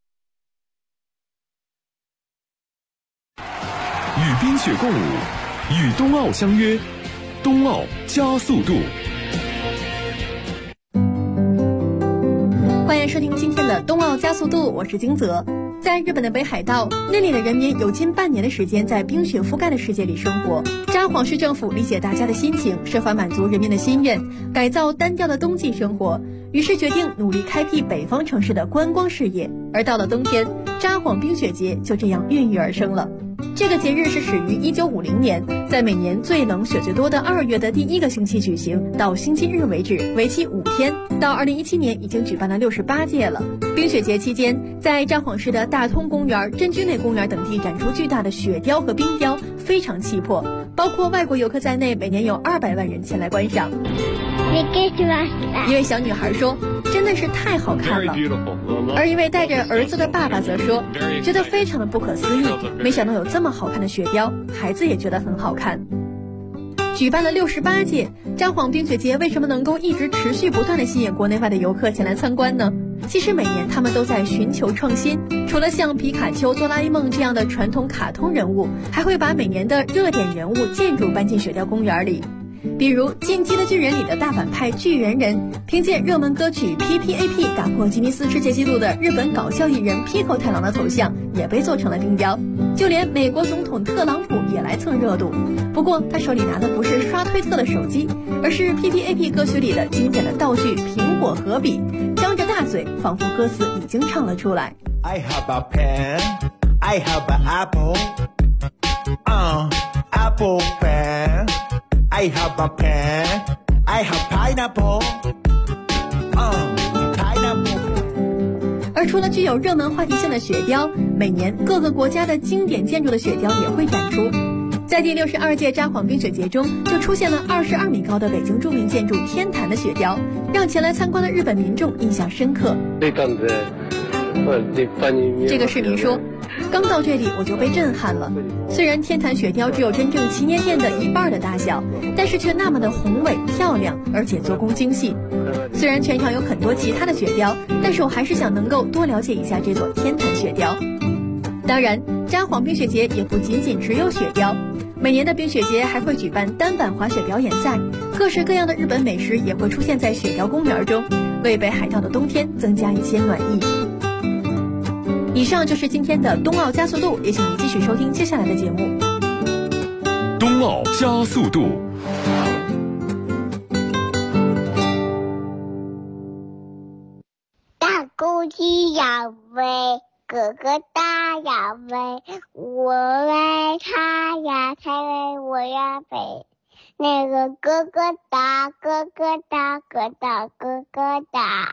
与冰雪共舞，与冬奥相约，冬奥加速度。 欢迎收听今天的冬奥加速度，我是金泽。在日本的北海道，那里的人民有近半年的时间在冰雪覆盖的世界里生活。札幌市政府理解大家的心情，设法满足人民的心愿，改造单调的冬季生活，于是决定努力开辟北方城市的观光事业。而到了冬天，札幌冰雪节就这样孕育而生了。这个节日是始于1950年，在每年最冷雪最多的2月的第1个星期举行，到星期日为止，为期5天。到2017年已经举办了68届了。冰雪节期间，在札幌市的大通公园、真居内公园等地展出巨大的雪雕和冰雕，非常气魄，包括外国游客在内，每年有200万人前来观赏。一位小女孩说，真的是太好看了。而一位带着儿子的爸爸则说，觉得非常的不可思议，没想到有这么好看的雪雕，孩子也觉得很好看。举办了68届，札幌冰雪节为什么能够一直持续不断地吸引国内外的游客前来参观呢？其实每年他们都在寻求创新，除了像皮卡丘、哆啦 A 梦这样的传统卡通人物，还会把每年的热点人物建筑搬进雪雕公园里。比如《进击的巨人》里的大反派巨人人，凭借热门歌曲 PPAP 打破吉尼斯世界纪录的日本搞笑艺人 Pico 太郎的头像也被做成了冰雕，就连美国总统特朗普也来蹭热度。不过他手里拿的不是刷推特的手机，而是 PPAP 歌曲里的经典的道具苹果和笔，张着大嘴，仿佛歌词已经唱了出来。 I have a pen, I have an apple, apple pen.I have a pen, I have pineapple, pineapple. 而除了具有热门话题性的雪雕，每年各个国家的经典建筑的雪雕也会展出。在第62届札幌冰雪节中，就出现了22米高的北京著名建筑天坛的雪雕，让前来参观的日本民众印象深刻。这个市民说，刚到这里我就被震撼了。虽然天坛雪雕只有真正祈年殿的1半的大小，但是却那么的宏伟漂亮，而且做工精细。虽然全场有很多其他的雪雕，但是我还是想能够多了解一下这座天坛雪雕。当然，札幌冰雪节也不仅仅只有雪雕，每年的冰雪节还会举办单板滑雪表演赛，各式各样的日本美食也会出现在雪雕公园中，为北海道的冬天增加一些暖意。以上就是今天的冬奥加速度，也请您继续收听接下来的节目。 冬奥加速度， 哥哥大呀飞，我为他呀才为我呀飞。那个哥哥大，哥哥大，哥大哥哥大。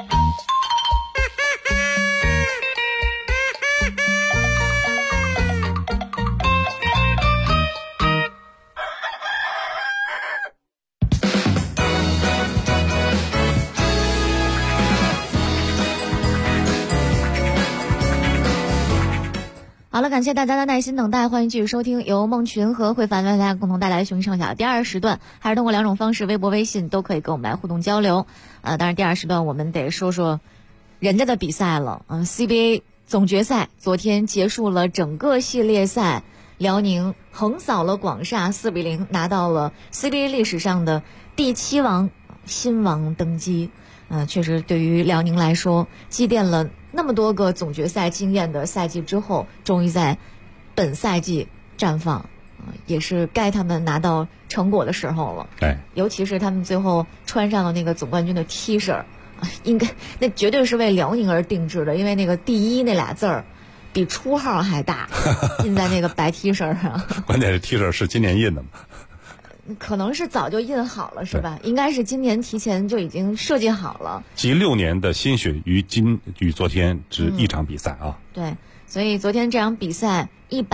好了，感谢大家的耐心等待，欢迎继续收听由梦群和慧凡为大家共同带来的雄鹰上小第二时段，还是通过2种方式，微博、微信都可以跟我们来互动交流。当然第二时段我们得说说人家的比赛了。CBA 总决赛昨天结束了整个系列赛，辽宁横扫了广厦，4-0拿到了 CBA 历史上的第7王，新王登基。确实对于辽宁来说，积淀了那么多个总决赛经验的赛季之后，终于在本赛季绽放，也是该他们拿到成果的时候了。 对， 尤其是他们最后穿上了那个总冠军的 T 恤，应该那绝对是为辽宁而定制的，因为那个第一那俩字儿比初号还大，印在那个白 T 恤上。 关键是 T 恤是今年印的嘛？ 可能是早就印好了，是吧？应该是今年提前就已经设计好了。 集6年的心血于昨天只一场比赛啊。 对，所以昨天这场比赛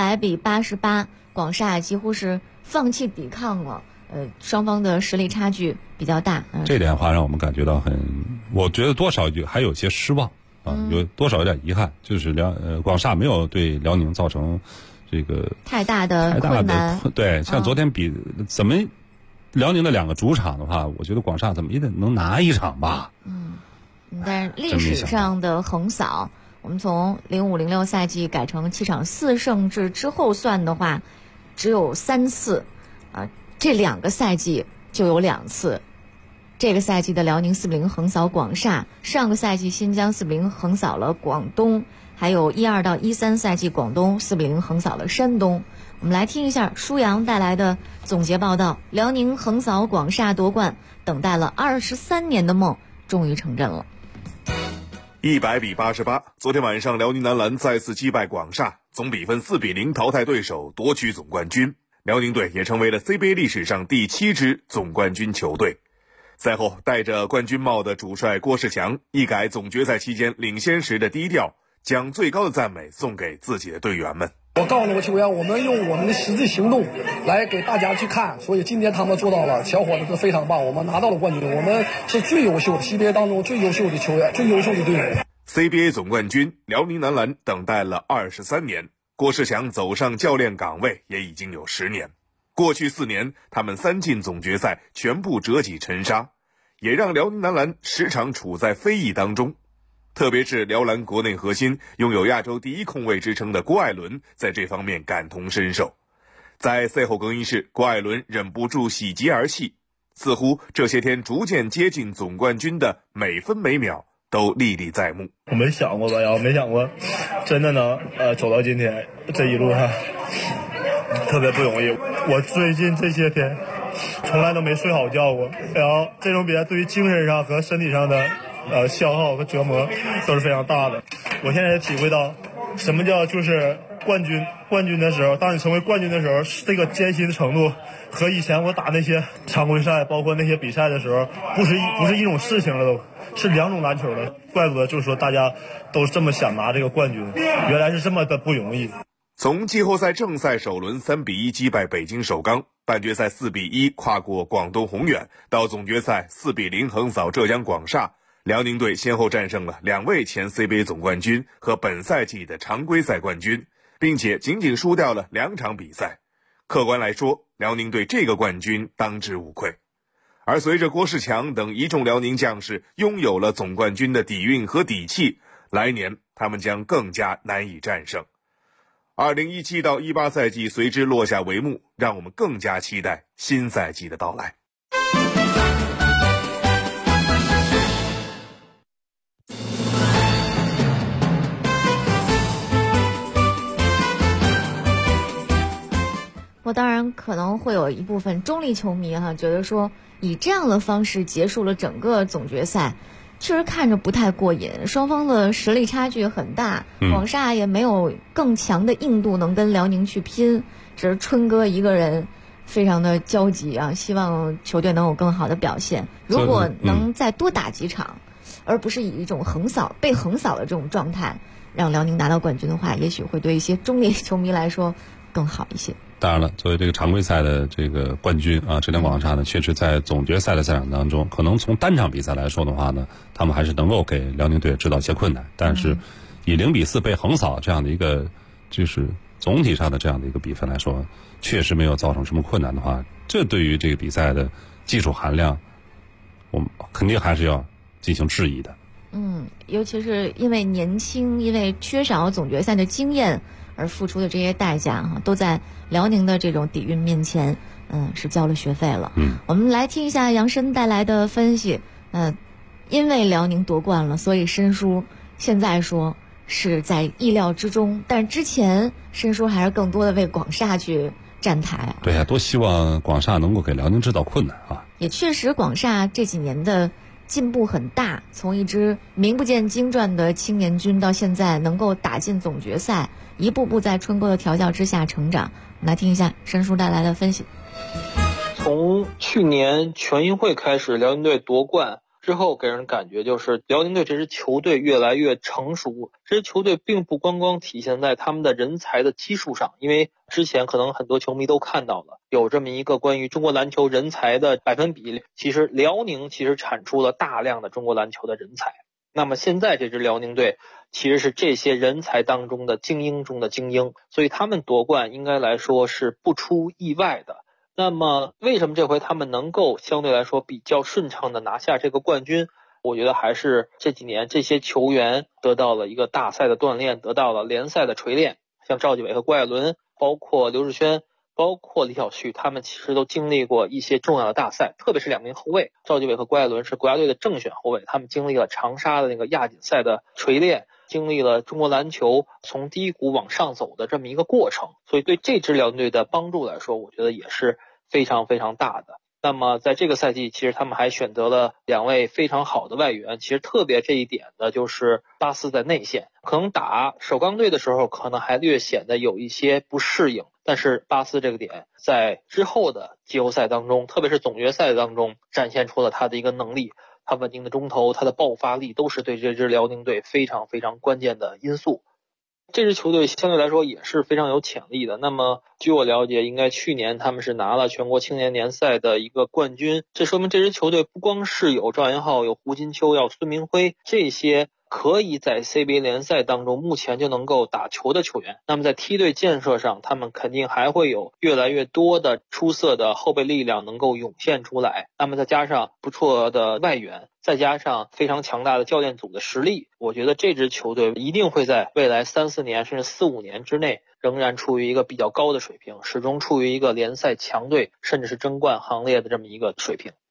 100-88，广厦几乎是放弃抵抗了。双方的实力差距比较大。 这点的话让我们感觉到我觉得多少还有些失望啊，有多少有点遗憾，就是广厦没有对辽宁造成这个太大的困难。 对，像昨天怎么辽宁的2个主场的话，我觉得广厦怎么也得能拿一场吧。 但是历史上的横扫，我们从05-06赛季改成7场4胜制之后算的话，只有3次这2个赛季就有2次。这个赛季的辽宁4-0横扫广厦，上个赛季新疆4-0横扫了广东，还有12-13赛季广东4-0横扫了山东。我们来听一下舒阳带来的总结报道。辽宁横扫广厦夺冠，等待了23年的梦终于成真了。 100-88，昨天晚上辽宁男篮再次击败广厦，总比分4-0淘汰对手，夺取总冠军。辽宁队也成为了 CBA 历史上第7支总冠军球队。赛后，戴着冠军帽的主帅郭士强一改总决赛期间领先时的低调，将最高的赞美送给自己的队员们。 我告诉那个球员，我们用我们的实际行动来给大家去看，所以今天他们做到了，小伙子都非常棒，我们拿到了冠军，我们是最优秀的 CBA 当中最优秀的球员，最优秀的队伍。 CBA 总冠军辽宁男篮等待了23年，郭士强走上教练岗位也已经有10年。过去4年，他们3进总决赛全部折戟沉沙，也让辽宁男篮时常处在非议当中。特别是辽篮国内核心拥有亚洲第1控卫之称的郭艾伦，在这方面感同身受。在赛后更衣室，郭艾伦忍不住喜极而泣，似乎这些天逐渐接近总冠军的每分每秒都历历在目。 我没想过吧，没想过真的能走到今天，这一路上特别不容易。我最近这些天从来都没睡好觉过，然后这种比赛对于精神上和身体上的消耗和折磨都是非常大的。我现在也体会到什么叫就是冠军的时候，当你成为冠军的时候，这个艰辛的程度和以前我打那些常规赛包括那些比赛的时候不是一种事情了，都是2种篮球了。怪不得就是说大家都这么想拿这个冠军，原来是这么的不容易。 从季后赛正赛首轮3-1击败北京首钢，半决赛4-1跨过广东宏远，到总决赛4-0横扫浙江广厦，辽宁队先后战胜了2位前 CBA 总冠军和本赛季的常规赛冠军，并且仅仅输掉了2场比赛。客观来说，辽宁队这个冠军当之无愧。而随着郭士强等一众辽宁将士拥有了总冠军的底蕴和底气，来年他们将更加难以战胜。2017-18赛季随之落下帷幕，让我们更加期待新赛季的到来。 我当然可能会有一部分中立球迷觉得说以这样的方式结束了整个总决赛， 确实看着不太过瘾，双方的实力差距很大，广厦也没有更强的硬度能跟辽宁去拼，只是春哥一个人非常的焦急啊，希望球队能有更好的表现。如果能再多打几场，而不是以一种被横扫的这种状态让辽宁拿到冠军的话，也许会对一些中立球迷来说更好一些。 当然了，作为这个常规赛的这个冠军啊，浙江广厦呢，确实在总决赛的赛场当中，可能从单场比赛来说的话呢，他们还是能够给辽宁队制造一些困难。但是以0-4被横扫这样的一个就是总体上的这样的一个比分来说，确实没有造成什么困难的话，这对于这个比赛的技术含量，我们肯定还是要进行质疑的。 尤其是因为年轻，因为缺少总决赛的经验而付出的这些代价都在辽宁的这种底蕴面前是交了学费了。我们来听一下杨申带来的分析。因为辽宁夺冠了，所以申叔现在说是在意料之中，但是之前申叔还是更多的为广厦去站台。 对呀，多希望广厦能够给辽宁制造困难啊！ 也确实，广厦这几年的进步很大，从一支名不见经传的青年军到现在能够打进总决赛，一步步在春哥的调教之下成长。我们来听一下申叔带来的分析。 从去年全运会开始，辽宁队夺冠之后，给人感觉就是辽宁队这支球队越来越成熟。这支球队并不光光体现在他们的人才的基数上，因为之前可能很多球迷都看到了有这么一个关于中国篮球人才的百分比，其实辽宁产出了大量的中国篮球的人才。那么现在这支辽宁队其实是这些人才当中的精英中的精英，所以他们夺冠应该来说是不出意外的。那么为什么这回他们能够相对来说比较顺畅的拿下这个冠军？我觉得还是这几年这些球员得到了一个大赛的锻炼，得到了联赛的锤炼，像赵继伟和郭艾伦，包括刘志轩，包括李晓旭，他们其实都经历过一些重要的大赛，特别是两名后卫，赵继伟和郭艾伦是国家队的正选后卫，他们经历了长沙的那个亚锦赛的锤炼，经历了中国篮球从低谷往上走的这么一个过程，所以对这支辽宁队的帮助来说，我觉得也是非常非常大的。那么在这个赛季，其实他们还选择了2位非常好的外援，其实特别这一点的就是巴斯在内线，可能打首钢队的时候可能还略显得有一些不适应，但是巴斯这个点在之后的季后赛当中，特别是总决赛当中展现出了他的一个能力，他稳定的中投，他的爆发力都是对这支辽宁队非常非常关键的因素。这支球队相对来说也是非常有潜力的。那么据我了解，应该去年他们是拿了全国青年联赛的一个冠军，这说明这支球队不光是有赵岩浩、有胡金秋、有孙明辉这些可以在 CBA 联赛当中目前就能够打球的球员，那么在梯队建设上，他们肯定还会有越来越多的出色的后备力量能够涌现出来。那么再加上不错的外援，再加上非常强大的教练组的实力，我觉得这支球队一定会在未来3-4年甚至4-5年之内仍然处于一个比较高的水平，始终处于一个联赛强队甚至是争冠行列的这么一个水平。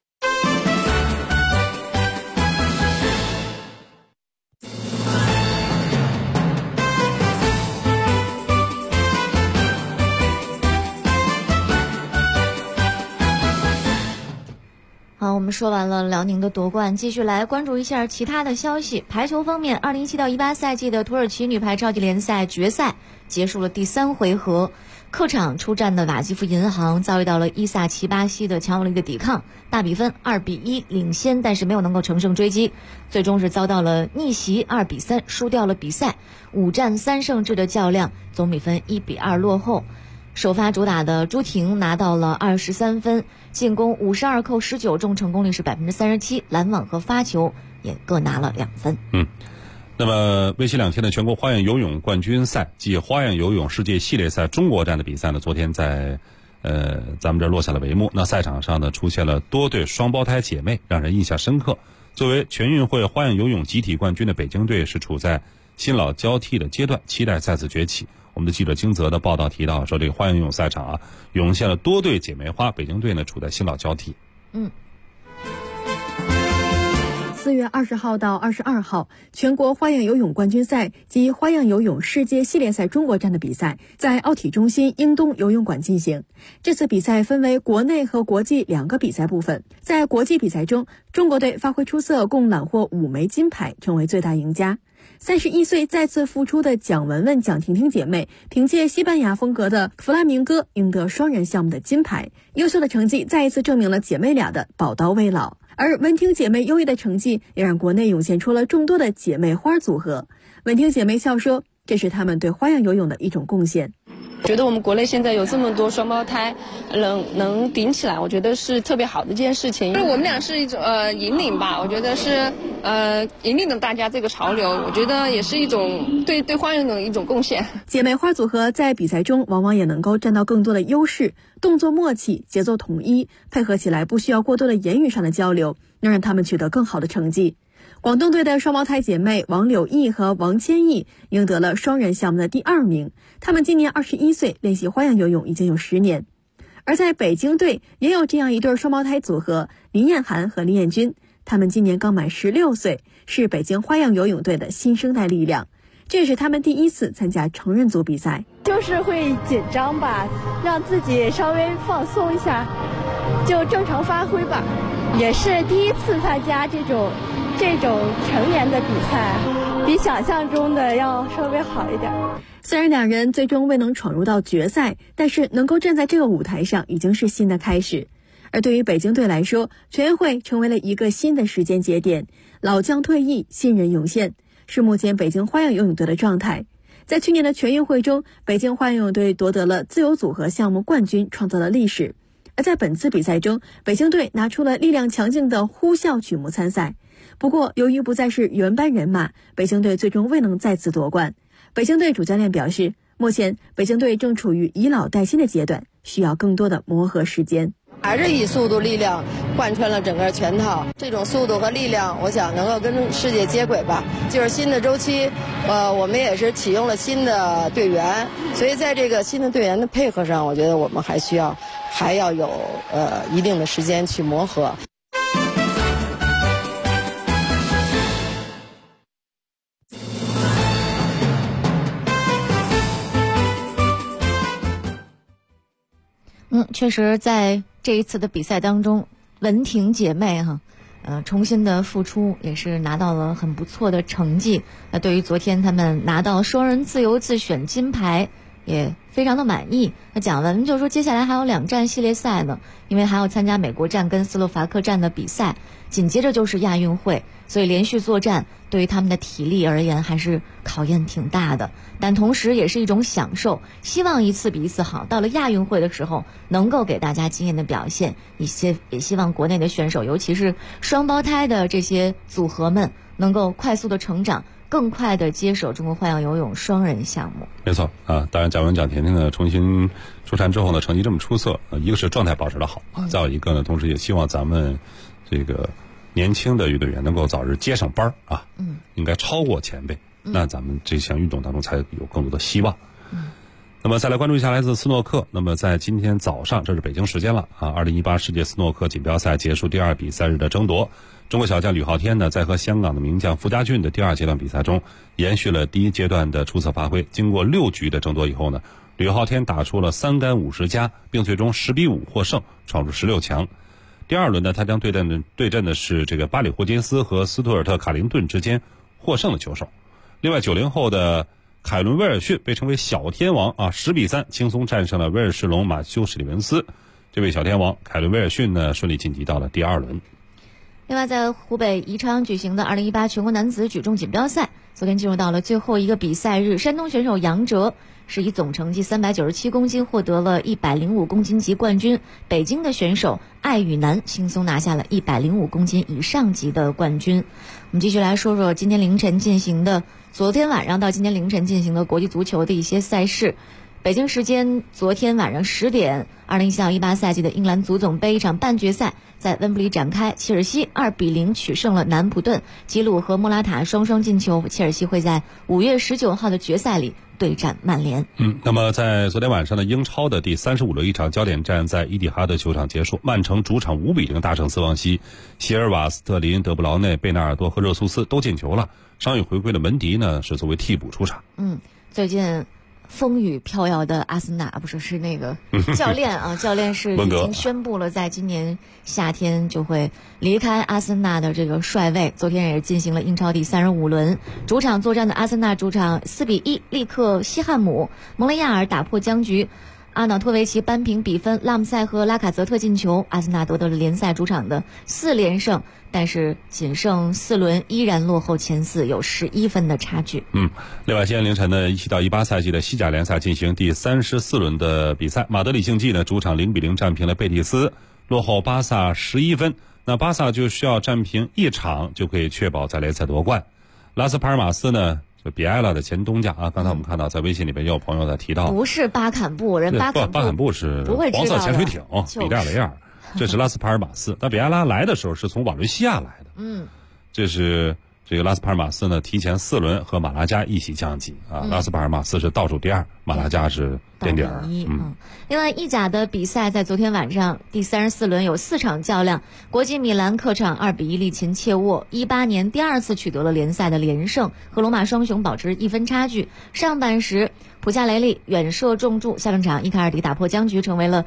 好，我们说完了辽宁的夺冠，继续来关注一下其他的消息。排球方面，2017-18赛季的土耳其女排超级联赛决赛结束了第3回合，客场出战的瓦基弗银行遭遇到了伊萨奇巴西的强有力的抵抗，大比分2-1领先，但是没有能够乘胜追击，最终是遭到了逆袭，2-3输掉了比赛，5战3胜制的较量，总比分1-2落后。首发主打的朱婷拿到了23分，进攻52扣19，中成功率是37%，拦网和发球也各拿了2分。 那么为期2天的全国花样游泳冠军赛暨花样游泳世界系列赛中国站的比赛呢，昨天在咱们这落下了帷幕。那赛场上呢出现了多对双胞胎姐妹，让人印象深刻。作为全运会花样游泳集体冠军的北京队是处在新老交替的阶段，期待再次崛起。我们的记者金泽的报道提到说，这个花样游泳赛场涌现了多对姐妹花，北京队呢处在新老交替。 4 4月20号到22号，全国花样游泳冠军赛及花样游泳世界系列赛中国站的比赛在奥体中心英东游泳馆进行。这次比赛分为国内和国际2个比赛部分。在国际比赛中，中国队发挥出色，共揽获5枚金牌，成为最大赢家。31岁再次复出的蒋雯雯、蒋婷婷姐妹，凭借西班牙风格的弗拉明戈赢得双人项目的金牌。优秀的成绩再一次证明了姐妹俩的宝刀未老。而文婷姐妹优异的成绩也让国内涌现出了众多的姐妹花组合。文婷姐妹笑说，这是她们对花样游泳的一种贡献。 觉得我们国内现在有这么多双胞胎能顶起来，我觉得是特别好的一件事情。我们俩是一种引领吧，我觉得是引领了大家这个潮流，我觉得也是一种对花样游泳的一种贡献。 姐妹花组合在比赛中往往也能够占到更多的优势，动作默契，节奏统一，配合起来不需要过多的言语上的交流，能让他们取得更好的成绩。广东队的双胞胎姐妹王柳毅和王千毅赢得了双人项目的第2名。她们今年21岁，练习花样游泳已经有10年。而在北京队也有这样一对双胞胎组合，林彦涵和林彦君，他们今年刚满16岁，是北京花样游泳队的新生代力量。这也是他们第1次参加成人组比赛， 就是会紧张吧，让自己稍微放松一下，就正常发挥吧。也是第1次参加这种成年的比赛，比想象中的要稍微好一点。 虽然2人最终未能闯入到决赛，但是能够站在这个舞台上已经是新的开始。而对于北京队来说，全运会成为了一个新的时间节点，老将退役，新人涌现，是目前北京花样游泳队的状态。在去年的全运会中，北京花样游泳队夺得了自由组合项目冠军，创造了历史。而在本次比赛中，北京队拿出了力量强劲的呼啸曲目参赛。不过由于不再是原班人马，北京队最终未能再次夺冠。北京队主教练表示，目前北京队正处于以老带新的阶段，需要更多的磨合时间。 还是以速度力量贯穿了整个全套，这种速度和力量我想能够跟世界接轨吧。就是新的周期，我们也是启用了新的队员，所以在这个新的队员的配合上，我觉得我们还要有一定的时间去磨合。 确实在这一次的比赛当中，文婷姐妹重新的复出，也是拿到了很不错的成绩。那对于昨天他们拿到双人自由自选金牌，也非常的满意。那蒋雯就说接下来还有2站系列赛呢，因为还要参加美国站跟斯洛伐克站的比赛，紧接着就是亚运会，所以连续作战对于他们的体力而言还是考验挺大的，但同时也是一种享受，希望一次比一次好，到了亚运会的时候能够给大家惊艳的表现。也希望国内的选手，尤其是双胞胎的这些组合们，能够快速的成长，更快的接手中国花样游泳双人项目。 没错啊，当然蒋雯、蒋婷婷呢重新出战之后呢，成绩这么出色，一个是状态保持的好，再有一个呢，同时也希望咱们这个年轻的运动员能够早日接上班啊，应该超过前辈，那咱们这项运动当中才有更多的希望。那么再来关注一下来自斯诺克。那么在今天早上，这是北京时间了啊，2018世界斯诺克锦标赛结束第2比赛日的争夺。中国小将吕昊天呢，在和香港的名将傅家俊的第2阶段比赛中，延续了第1阶段的出色发挥。经过6局的争夺以后呢，吕昊天打出了3杆50加，并最终10比5获胜，闯入16强。第2轮呢，他将对阵的是这个巴里霍金斯和斯图尔特卡林顿之间获胜的球手。另外90后的凯伦威尔逊被称为小天王啊，10比3轻松战胜了威尔士龙马修史蒂文斯。这位小天王凯伦威尔逊呢，顺利晋级到了第2轮。 另外，在湖北宜昌举行的2018全国男子举重锦标赛，昨天进入到了最后一个比赛日。山东选手杨哲是以总成绩397公斤获得了105公斤级冠军。北京的选手艾宇南轻松拿下了105公斤以上级的冠军。我们继续来说说昨天晚上到今天凌晨进行的国际足球的一些赛事。 北京时间昨天晚上10点，2017-18赛季的英格兰足总杯一场半决赛在温布利展开，切尔西2-0取胜了南普顿，吉鲁和莫拉塔双双进球。切尔西会在5月19号的决赛里对战曼联。 那么在昨天晚上的英超的第35轮，一场焦点战在伊蒂哈德球场结束，曼城主场5-0大胜斯旺西，席尔瓦、斯特林、德布劳内、贝纳尔多和热苏斯都进球了。伤愈回归的门迪呢是作为替补出场。 最近风雨飘摇的阿森纳是那个教练啊，教练是已经宣布了，在今年夏天就会离开阿森纳的这个帅位。昨天也是进行了英超第35轮，主场作战的阿森纳主场4-1力克西汉姆，蒙雷亚尔打破僵局，阿瑙托维奇扳平比分，拉姆塞和拉卡泽特进球，阿森纳夺得了联赛主场的4连胜，但是仅剩4轮依然落后前4，有11分的差距。 另外，今天凌晨的17-18赛季的西甲联赛进行第34轮的比赛，马德里竞技呢主场0-0战平了贝蒂斯，落后巴萨11分。那巴萨就需要战平1场就可以确保在联赛夺冠。拉斯帕尔马斯呢？就比埃拉的前东家啊，刚才我们看到在微信里边也有朋友在提到， 不是巴坎布，人巴坎布是黄色潜水艇比利亚雷亚尔，这是拉斯帕尔马斯。但比埃拉来的时候是从瓦伦西亚来的，这是这个拉斯帕尔马斯呢提前4轮和马拉加一起降级啊，拉斯帕尔马斯是倒数第2，马拉加是垫底儿。 另外，意甲的比赛在昨天晚上第34轮有4场较量，国际米兰客场2-1力擒切沃，18年第2次取得了联赛的连胜，和罗马双雄保持1分差距。上半时普加雷利远射中柱，下半场伊卡尔迪打破僵局，成为了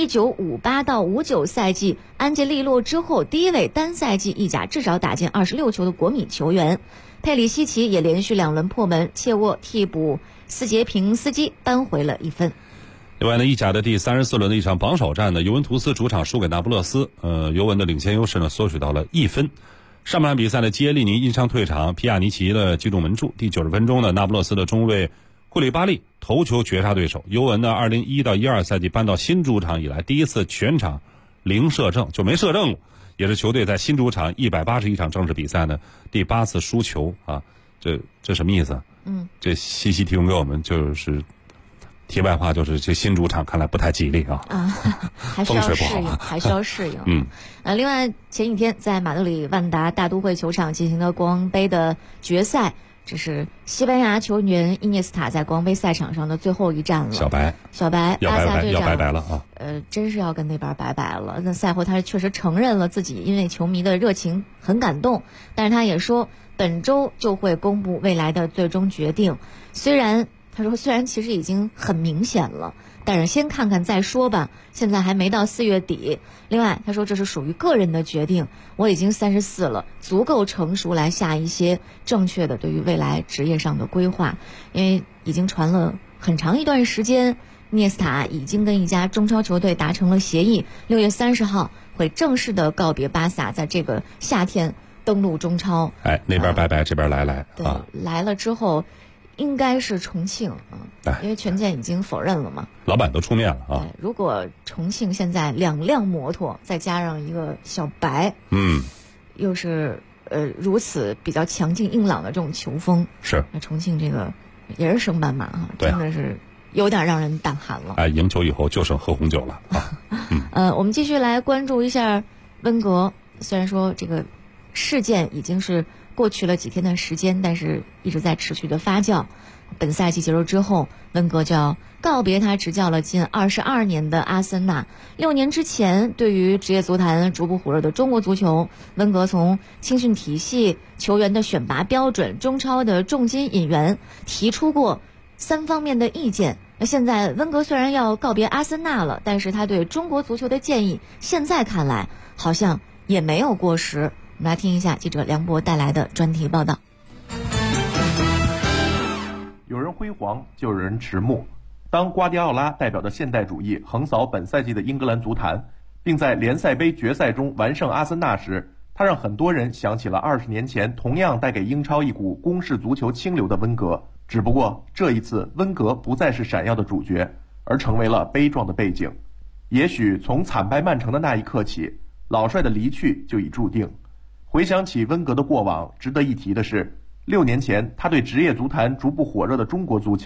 1958-59赛季安杰利洛之后第一位单赛季意甲至少打进26球的国米球员。佩里西奇也连续2轮破门，切沃替补斯杰平斯基扳回了1分。 另外呢，意甲的第34轮的一场榜首战呢，尤文图斯主场输给那不勒斯，尤文的领先优势呢缩水到了1分。上半场比赛呢，基耶利尼因伤退场，皮亚尼奇的击中门柱。第90分钟呢，那不勒斯的中卫库里巴利头球绝杀对手。尤文呢，2011-12赛季搬到新主场以来第一次全场0射正，就没射正了，也是球队在新主场181场正式比赛呢第8次输球啊。这什么意思？这信息提供给我们就是题外话，就是这新主场看来不太吉利啊。 还需要适应，还需要适应。另外前几天在马德里万达大都会球场进行的国王杯的决赛，这是西班牙球员伊涅斯塔在国王杯赛场上的最后一战了。小白要拜拜了啊！ 真是要跟那边拜拜了。那赛后他确实承认了自己因为球迷的热情很感动，但是他也说本周就会公布未来的最终决定。虽然其实已经很明显了，但是先看看再说吧，现在还没到4月底。另外他说这是属于个人的决定，我已经34了，足够成熟来下一些正确的对于未来职业上的规划。因为已经传了很长一段时间，涅斯塔已经跟一家中超球队达成了协议，6月30号会正式的告别巴萨，在这个夏天登陆中超。 那边拜拜，这边来对，来了之后应该是重庆因为权健已经否认了嘛， 老板都出面了啊。 如果重庆现在2辆摩托再加上一个小白，又是如此比较强劲硬朗的这种球风， 是那重庆这个也是升班马真的是有点让人胆寒了。 赢球以后就剩喝红酒了啊。 我们继续来关注一下温格，虽然说这个事件已经是过去了几天的时间，但是一直在持续的发酵。本赛季结束之后，温格就要告别他执教了近22年的阿森纳。6年之前，对于职业足坛逐步火热的中国足球，温格从青训体系、球员的选拔标准、中超的重金引援提出过3方面的意见。那现在温格虽然要告别阿森纳了，但是他对中国足球的建议，现在看来好像也没有过时。我们来听一下记者梁博带来的专题报道。 有人辉煌，就有人迟暮。当瓜迪奥拉代表的现代主义横扫本赛季的英格兰足坛，并在联赛杯决赛中完胜阿森纳时，他让很多人想起了20年前同样带给英超一股攻势足球清流的温格。只不过这一次，温格不再是闪耀的主角，而成为了悲壮的背景。也许从惨败曼城的那一刻起，老帅的离去就已注定。回想起温格的过往，值得一提的是，6年前他对职业足坛逐步火热的中国足球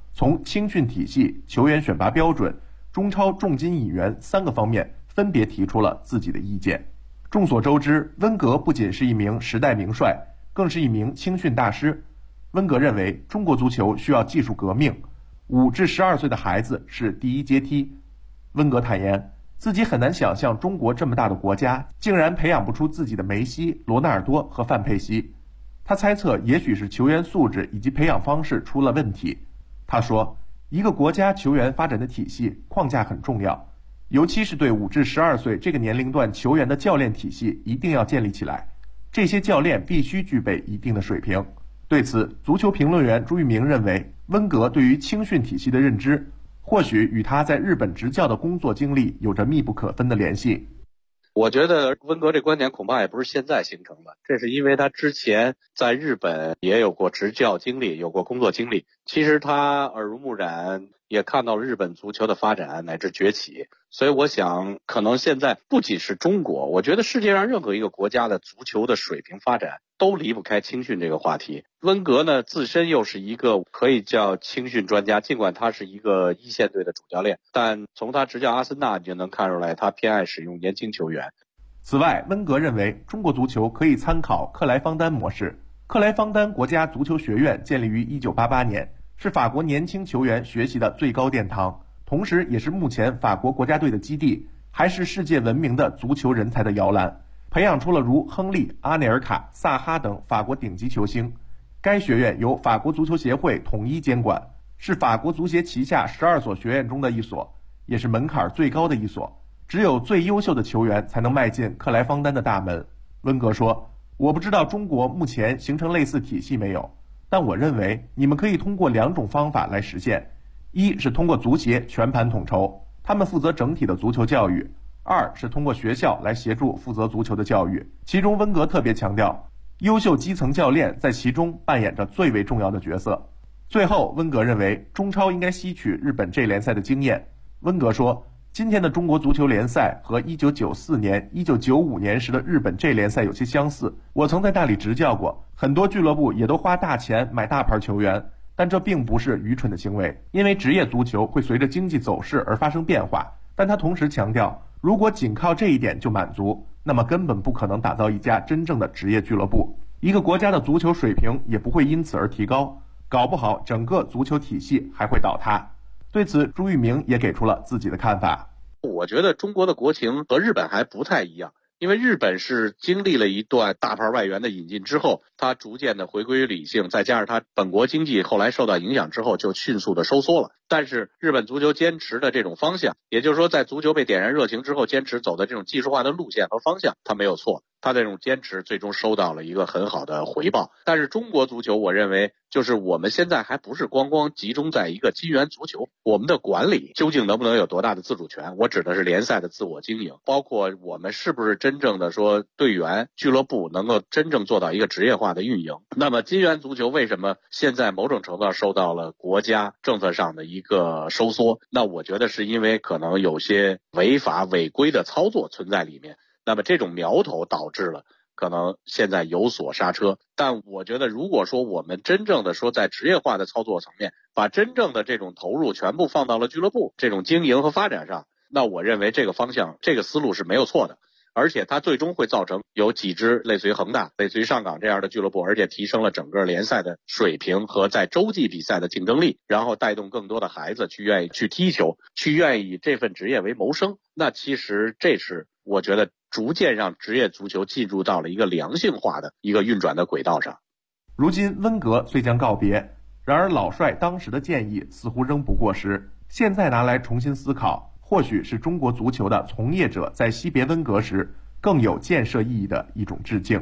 从青训体系、球员选拔标准、中超重金引援3个方面分别提出了自己的意见。众所周知，温格不仅是一名时代名帅，更是一名青训大师。温格认为中国足球需要技术革命，5至12岁的孩子是第一阶梯。温格坦言，自己很难想象中国这么大的国家竟然培养不出自己的梅西、罗纳尔多和范佩西。他猜测也许是球员素质以及培养方式出了问题。他说，一个国家球员发展的体系框架很重要，尤其是对5至12岁这个年龄段球员的教练体系一定要建立起来，这些教练必须具备一定的水平。对此，足球评论员朱玉明认为，温格对于青训体系的认知或许与他在日本执教的工作经历有着密不可分的联系。 我觉得温格这观点恐怕也不是现在形成的，这是因为他之前在日本也有过执教经历，有过工作经历。其实他耳濡目染，也看到了日本足球的发展乃至崛起。所以我想，可能现在不仅是中国，我觉得世界上任何一个国家的足球的水平发展都离不开青训这个话题。温格呢，自身又是一个可以叫青训专家，尽管他是一个一线队的主教练，但从他执教阿森纳你就能看出来，他偏爱使用年轻球员。 此外，温格认为中国足球可以参考克莱方丹模式。克莱方丹国家足球学院建立于1988年，是法国年轻球员学习的最高殿堂，同时也是目前法国国家队的基地，还是世界闻名的足球人才的摇篮，培养出了如亨利、阿内尔卡、萨哈等法国顶级球星。该学院由法国足球协会统一监管，是法国足协旗下12所学院中的一所，也是门槛最高的一所。只有最优秀的球员才能迈进克莱方丹的大门。温格说，我不知道中国目前形成类似体系没有，但我认为你们可以通过2种方法来实现。一是通过足协全盘统筹，他们负责整体的足球教育；二是通过学校来协助负责足球的教育。其中温格特别强调，优秀基层教练在其中扮演着最为重要的角色。最后，温格认为中超应该吸取日本J联赛的经验。温格说，今天的中国足球联赛和1994年、1995年时的日本J联赛有些相似，我曾在那里执教过，很多俱乐部也都花大钱买大牌球员，但这并不是愚蠢的行为，因为职业足球会随着经济走势而发生变化。但他同时强调，如果仅靠这一点就满足，那么根本不可能打造一家真正的职业俱乐部，一个国家的足球水平也不会因此而提高，搞不好整个足球体系还会倒塌。对此，朱玉明也给出了自己的看法。 我觉得中国的国情和日本还不太一样，因为日本是经历了一段大牌外援的引进之后，它逐渐的回归理性，再加上它本国经济后来受到影响之后就迅速的收缩了。但是日本足球坚持的这种方向，也就是说在足球被点燃热情之后坚持走的这种技术化的路线和方向，它没有错，它这种坚持最终收到了一个很好的回报。但是中国足球我认为就是我们现在还不是光集中在一个金元足球，我们的管理究竟能不能有多大的自主权，我指的是联赛的自我经营，包括我们是不是真正的说队员俱乐部能够真正做到一个职业化的运营。那么金元足球为什么现在某种程度上受到了国家政策上的一个收缩，那我觉得是因为可能有些违法违规的操作存在里面，那么这种苗头导致了可能现在有所刹车。但我觉得如果说我们真正的说在职业化的操作层面，把真正的这种投入全部放到了俱乐部这种经营和发展上，那我认为这个方向这个思路是没有错的，而且它最终会造成有几支类似于恒大、类似于上港这样的俱乐部，而且提升了整个联赛的水平和在洲际比赛的竞争力，然后带动更多的孩子去愿意去踢球，去愿意以这份职业为谋生。那其实这是我觉得逐渐让职业足球进入到了一个良性化的一个运转的轨道上。 如今温格虽将告别，然而老帅当时的建议似乎仍不过时，现在拿来重新思考，或许是中国足球的从业者在惜别温格时更有建设意义的一种致敬。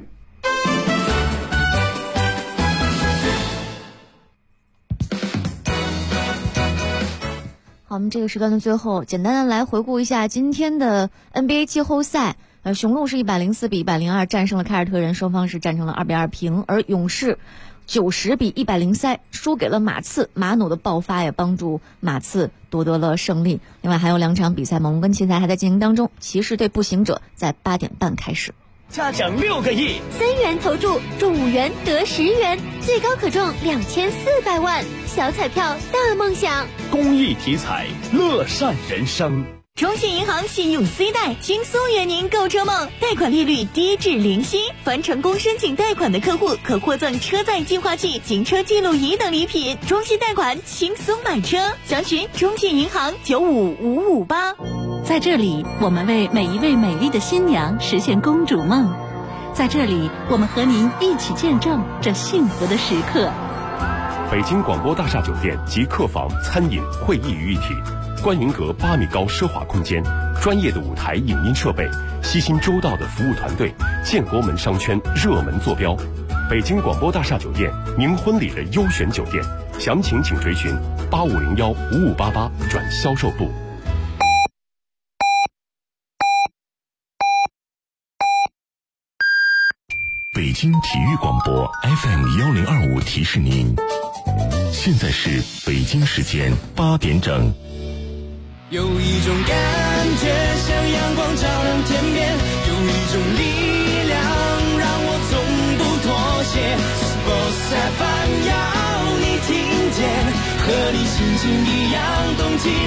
好，我们这个时段的最后，简单的来回顾一下今天的 NBA 季后赛。雄鹿是104比102战胜了凯尔特人，双方是战成了2-2平，而勇士90比103输给了马刺，马努的爆发也帮助马刺夺得了胜利。另外还有2场比赛，猛龙跟奇才还在进行当中，骑士对步行者在8点半开始。 嘉奖6个亿 ，3元投注中5元得10元，最高可中2400万，小彩票大梦想。 公益体彩，乐善人生。 中信银行信用 C 贷轻松圆您购车梦，贷款利率低至0息，凡成功申请贷款的客户可获赠车载净化器、行车记录仪等礼品。中信贷款轻松买车，详询中信银行95558。 在这里，我们为每一位美丽的新娘实现公主梦。在这里，我们和您一起见证这幸福的时刻。 北京广播大厦酒店集客房、餐饮、会议于一体，观云阁8米高奢华空间，专业的舞台影音设备，悉心周到的服务团队，建国门商圈热门坐标。北京广播大厦酒店，您婚礼的优选酒店，详情请垂询85015588转销售部。北京体育广播 FM1025提示您，现在是北京时间8点整。 有一种感觉像阳光照亮天边，有一种力量让我从不妥协。Sports FM 要你听见，和你心情一样动起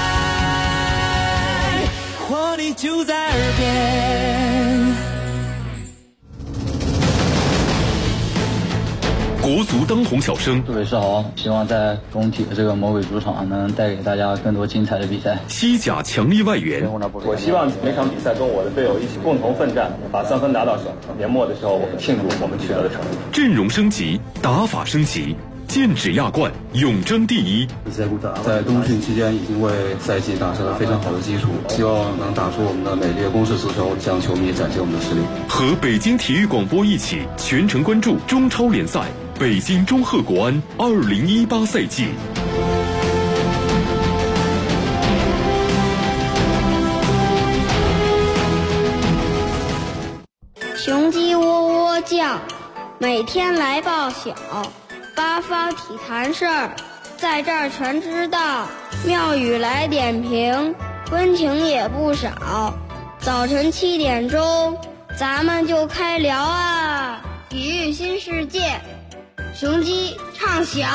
来，活力就在耳边。 国足当红小生， 杜伟是好，希望在工体的这个魔鬼主场能带给大家更多精彩的比赛。 西甲强力外援， 我希望每场比赛跟我的队友一起共同奋战，把3分拿到手。年末的时候，我们庆祝我们取得的成绩。 阵容升级，打法升级，剑指亚冠，永争第一。 在冬训期间已经为赛季打下了非常好的基础，希望能打出我们的美丽的攻势足球，向球迷展现我们的实力。 和北京体育广播一起全程关注中超联赛。北京中赫国安2018赛季。 雄鸡窝窝叫，每天来报晓，八方体坛事儿，在这儿全知道。庙宇来点评，温情也不少。早晨7点钟，咱们就开聊啊！体育新世界。雄鸡唱响。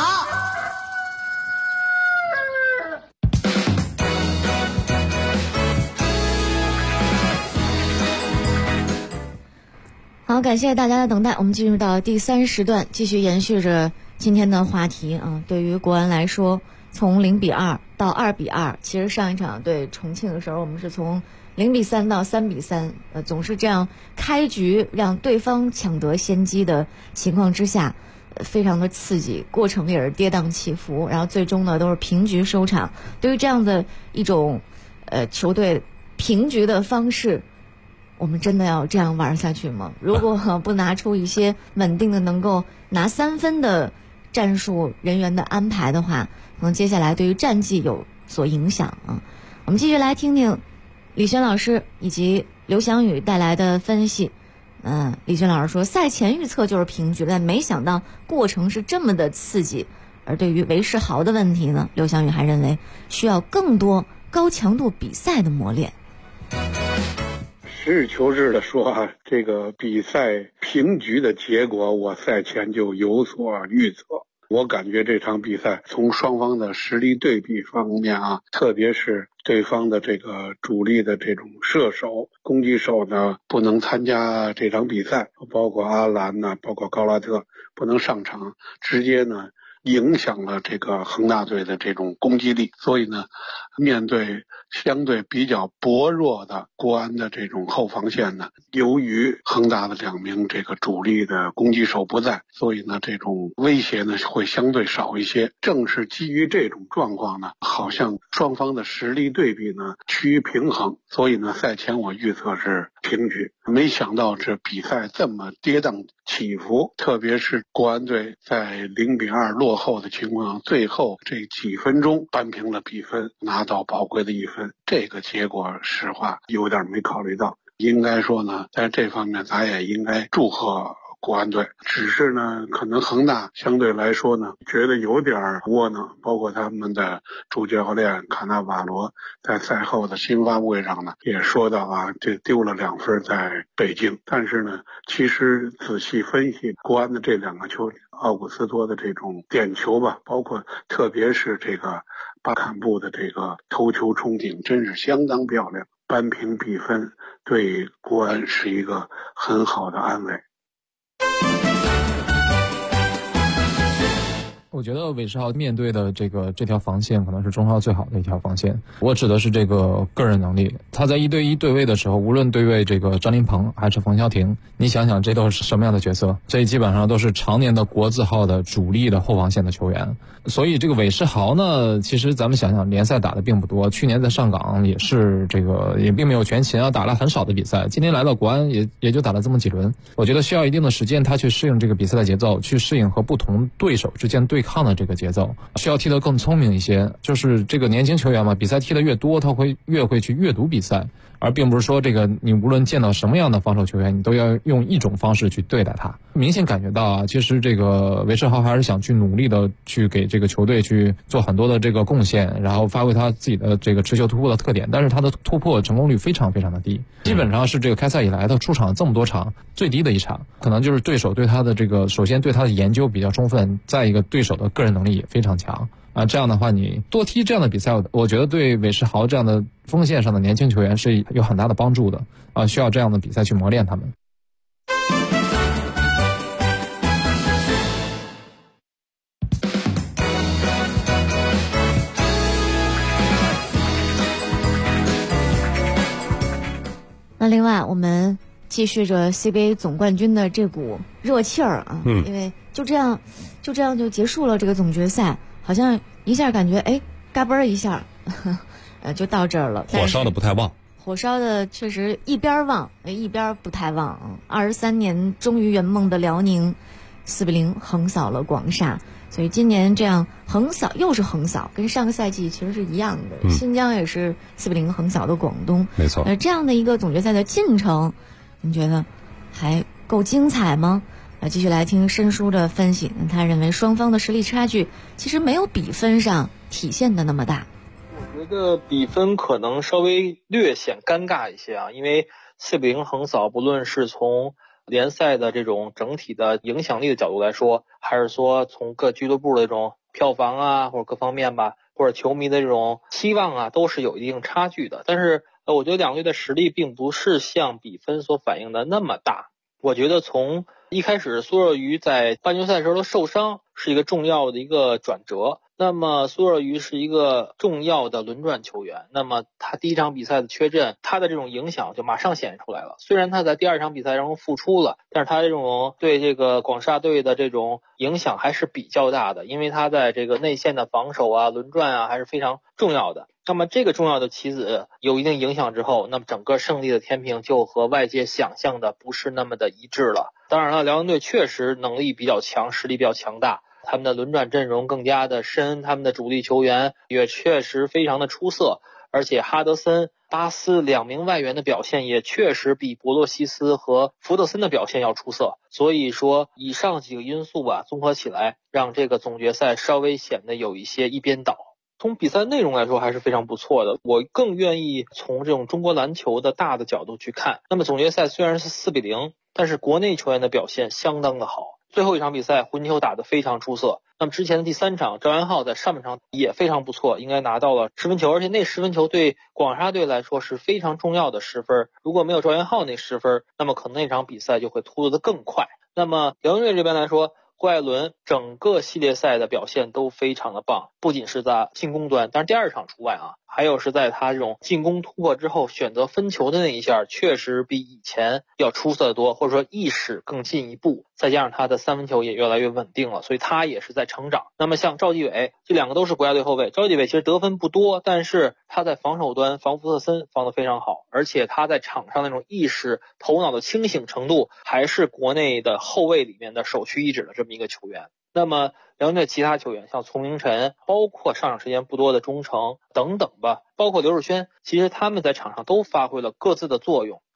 好，感谢大家的等待，我们进入到第3时段，继续延续着今天的话题啊。对于国安来说，从0-2到2-2，其实上一场对重庆的时候，我们是从0-3到3-3，总是这样开局让对方抢得先机的情况之下。非常的刺激，过程也是跌宕起伏，然后最终呢都是平局收场。对于这样的一种球队平局的方式，我们真的要这样玩下去吗？如果不拿出一些稳定的能够拿3分的战术人员的安排的话，可能接下来对于战绩有所影响啊。我们继续来听听李轩老师以及刘翔宇带来的分析。李轩老师说，赛前预测就是平局，但没想到过程是这么的刺激。而对于韦世豪的问题呢，刘翔宇还认为需要更多高强度比赛的磨练。 实事求是的说啊，这个比赛平局的结果，我赛前就有所预测。我感觉这场比赛从双方的实力对比方面啊，特别是对方的这个主力的这种射手、攻击手呢，不能参加这场比赛，包括阿兰呢，包括高拉特不能上场，直接呢影响了这个恒大队的这种攻击力。所以呢，面对相对比较薄弱的国安的这种后防线呢，由于恒大的2名这个主力的攻击手不在，所以呢这种威胁呢会相对少一些。正是基于这种状况呢，好像双方的实力对比呢趋于平衡，所以呢赛前我预测是平局。没想到这比赛这么跌宕起伏，特别是国安队在0-2落后的情况，最后这几分钟扳平了比分，拿到宝贵的1分。这个结果实话有点没考虑到。应该说呢，在这方面咱也应该祝贺国安队。只是呢，可能恒大相对来说呢，觉得有点窝囊，包括他们的主教练卡纳瓦罗在赛后的新发布会上呢，也说到啊，这丢了2分在北京。但是呢，其实仔细分析国安的这2个球员，奥古斯托的这种点球吧，包括特别是这个巴坎布的这个头球冲顶，真是相当漂亮，扳平比分，对国安是一个很好的安慰。 我觉得韦世豪面对的这条防线可能是中超最好的一条防线。我指的是这个个人能力。他在1对1对位的时候，无论对位这个张琳芃还是冯潇霆，你想想这都是什么样的角色？这基本上都是常年的国字号的主力的后防线的球员。所以这个韦世豪呢，其实咱们想想，联赛打的并不多，去年在上港也是也并没有全勤啊，打了很少的比赛。今年来到国安也就打了这么几轮。我觉得需要一定的时间，他去适应这个比赛的节奏，去适应和不同对手之间对抗的这个节奏，需要踢得更聪明一些。就是这个年轻球员嘛，比赛踢得越多，他会越会去阅读比赛，而并不是说你无论见到什么样的防守球员，你都要用一种方式去对待他。明显感觉到啊，其实这个韦世豪还是想去努力的去给这个球队去做很多的这个贡献，然后发挥他自己的这个持球突破的特点，但是他的突破成功率非常非常的低，基本上是这个开赛以来他出场这么多场最低的一场。可能就是对手对他的首先对他的研究比较充分，再一个对手的个人能力也非常强啊。这样的话，你多踢这样的比赛，我觉得对韦世豪这样的锋线上的年轻球员是有很大的帮助的啊，需要这样的比赛去磨练他们。 那另外我们继续着 CBA 总冠军的这股热气儿啊，因为就这样就结束了这个总决赛，好像一下感觉嘎嘣一下就到这儿了。 火烧的不太旺， 火烧的确实一边旺一边不太旺。23年终于圆梦的辽宁4-0横扫了广厦，所以今年这样横扫又是横扫，跟上个赛季其实是一样的。新疆也是4-0横扫的广东， 没错。 这样的一个总决赛的进程，你觉得还够精彩吗？继续来听申叔的分析，他认为双方的实力差距其实没有比分上体现的那么大。 我觉得比分可能稍微略显尴尬一些啊，因为4-0横扫，不论是从联赛的这种整体的影响力的角度来说，还是说从各俱乐部的这种票房啊，或者各方面吧，或者球迷的这种期望啊，都是有一定差距的。但是我觉得两队的实力并不是像比分所反映的那么大。我觉得从一开始苏若愚在半决赛时候的受伤是一个重要的一个转折。那么苏若愚是一个重要的轮转球员，那么他第一场比赛的缺阵，他的这种影响就马上显现出来了。虽然他在第2场比赛中复出了，但是他这种对这个广厦队的这种影响还是比较大的，因为他在这个内线的防守啊、轮转啊还是非常重要的。那么这个重要的棋子有一定影响之后，那么整个胜利的天平就和外界想象的不是那么的一致了。当然了，辽宁队确实能力比较强，实力比较强大，他们的轮转阵容更加的深，他们的主力球员也确实非常的出色，而且哈德森、巴斯2名外援的表现也确实比博洛西斯和福特森的表现要出色。所以说以上几个因素吧，综合起来让这个总决赛稍微显得有一些一边倒。从比赛内容来说还是非常不错的，我更愿意从这种中国篮球的大的角度去看。那么总决赛虽然是4-0，但是国内球员的表现相当的好。最后一场比赛混球打得非常出色，那么之前的第3场赵元浩在上半场也非常不错，应该拿到了10分球，而且那10分球对广厦队来说是非常重要的10分，如果没有赵元浩那10分，那么可能那场比赛就会突入得更快。那么辽宁队这边来说，郭艾伦整个系列赛的表现都非常的棒，不仅是在进攻端，但是第2场除外啊，还有是在他这种进攻突破之后选择分球的那一下，确实比以前要出色得多，或者说意识更进一步，再加上他的3分球也越来越稳定了，所以他也是在成长。那么像赵继伟，这2个都是国家队后卫，赵继伟其实得分不多，但是他在防守端防福特森防得非常好，而且他在场上那种意识头脑的清醒程度还是国内的后卫里面的首屈一指的这么一个球员。那么辽宁队其他球员像丛明晨，包括上场时间不多的钟诚等等吧，包括刘世轩，其实他们在场上都发挥了各自的作用。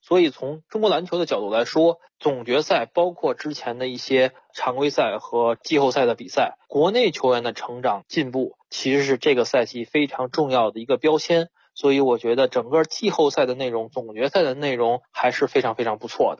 所以从中国篮球的角度来说，总决赛包括之前的一些常规赛和季后赛的比赛，国内球员的成长进步其实是这个赛季非常重要的一个标签。所以我觉得整个季后赛的内容、总决赛的内容还是非常非常不错的。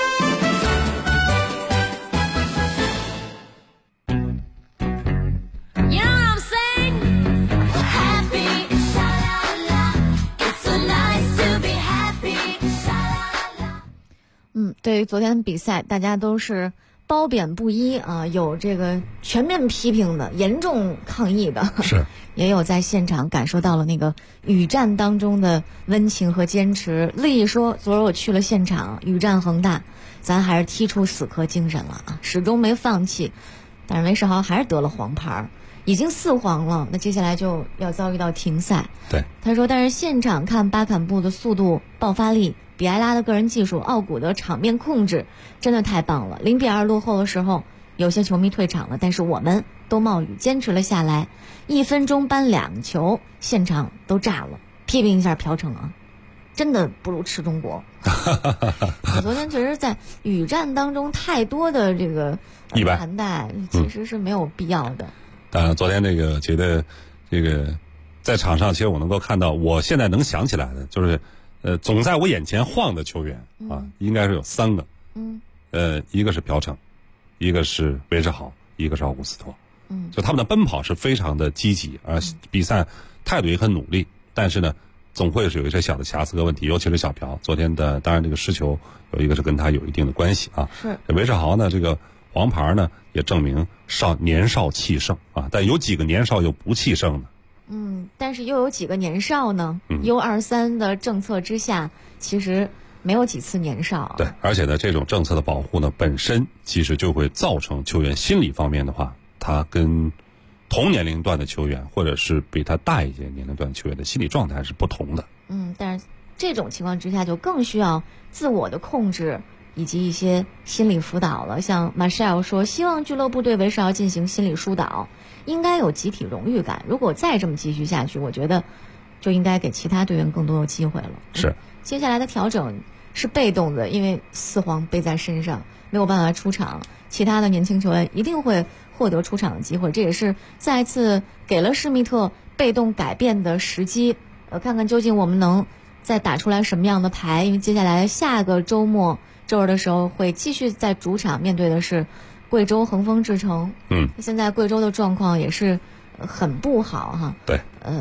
对于昨天的比赛，大家都是褒贬不一啊，有这个全面批评的、严重抗议的， 是， 也有在现场感受到了那个雨战当中的温情和坚持。乐意说，昨儿我去了现场，雨战恒大，咱还是踢出死磕精神了啊，始终没放弃。但是韦世豪还是得了黄牌，已经4黄了，那接下来就要遭遇到停赛。 对， 他说，但是现场看巴坎布的速度、爆发力。比埃拉的个人技术，奥古的场面控制真的太棒了。0比2落后的时候，有些球迷退场了，但是我们都冒雨坚持了下来。1分钟扳2球，现场都炸了。批评一下朴成啊，真的不如吃中国。我昨天确实在雨战当中太多的这个盘带，其实是没有必要的。 当然，昨天这个觉得这个在场上，其实我能够看到，我现在能想起来的就是。总在我眼前晃的球员啊，应该是有3个。一个是朴成，一个是韦世豪，一个是奥古斯托。就他们的奔跑是非常的积极，比赛态度也很努力，但是呢，总会是有一些小的瑕疵和问题，尤其是小朴昨天的，当然这个失球有一个是跟他有一定的关系啊。 是韦世豪呢，这个黄牌呢也证明年少气盛啊，但有几个年少又不气盛的。 但是又有几个年少呢？U23的政策之下，其实没有几次年少。 对，而且呢，这种政策的保护呢，本身其实就会造成球员心理方面的话，他跟同年龄段的球员，或者是比他大一些年龄段球员的心理状态是不同的。 但是这种情况之下，就更需要自我的控制。以及一些心理辅导了，像 Marshall 说，希望俱乐部对韦世豪进行心理疏导，应该有集体荣誉感。如果再这么继续下去，我觉得就应该给其他队员更多的机会了。 是， 接下来的调整是被动的，因为4黄背在身上，没有办法出场，其他的年轻球员一定会获得出场的机会，这也是再次给了施密特被动改变的时机。看看究竟我们能再打出来什么样的牌，因为接下来下个周末。周日的时候会继续在主场面对的是贵州恒丰智诚。现在贵州的状况也是很不好哈。 对。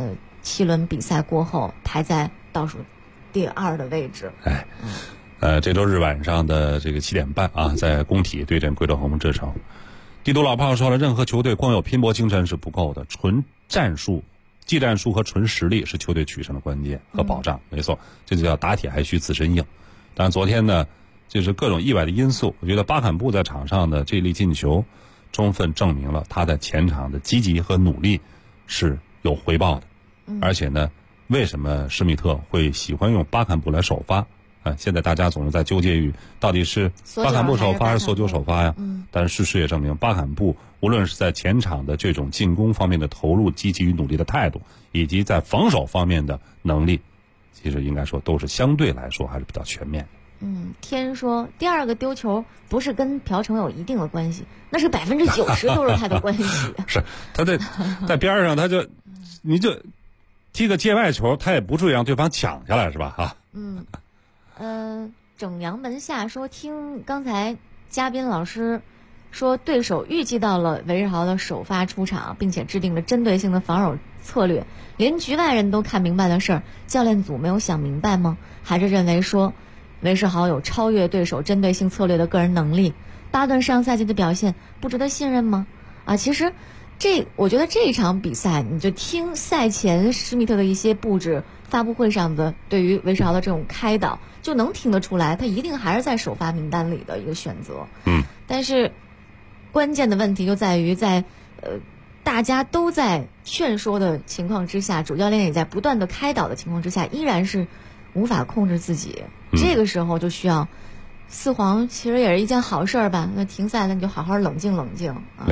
7轮比赛过后排在倒数第2的位置。 这周日晚上的这个7点半啊，在工体对阵贵州恒丰智诚。帝都老炮说了，任何球队光有拼搏精神是不够的，纯战术、技战术和纯实力是球队取胜的关键和保障。没错，这就叫打铁还需自身硬。但昨天呢？就是各种意外的因素，我觉得巴坎布在场上的这粒进球，充分证明了他在前场的积极和努力是有回报的。而且呢，为什么施密特会喜欢用巴坎布来首发？现在大家总是在纠结于到底是巴坎布首发还是索久首发呀？但是事实也证明，巴坎布无论是在前场的这种进攻方面的投入、积极与努力的态度，以及在防守方面的能力，其实应该说都是相对来说还是比较全面的。 天说第2个丢球不是跟朴成有一定的关系，那是90%都是他的关系。 是他在边上，你就踢个界外球，他也不至于让对方抢下来，是吧？ 整阳门下说，听刚才嘉宾老师说，对手预计到了韦世豪的首发出场，并且制定了针对性的防守策略，连局外人都看明白的事儿，教练组没有想明白吗？还是认为说韦世豪有超越对手针对性策略的个人能力，巴顿上赛季的表现不值得信任吗？其实我觉得这场比赛，你就听赛前施密特的一些布置，发布会上的对于韦世豪的这种开导，就能听得出来，他一定还是在首发名单里的一个选择。但是关键的问题就在于在大家都在劝说的情况之下，主教练也在不断的开导的情况之下，依然是无法控制自己。这个时候就需要4黄，其实也是一件好事吧。那停赛了，你就好好冷静冷静。 没错。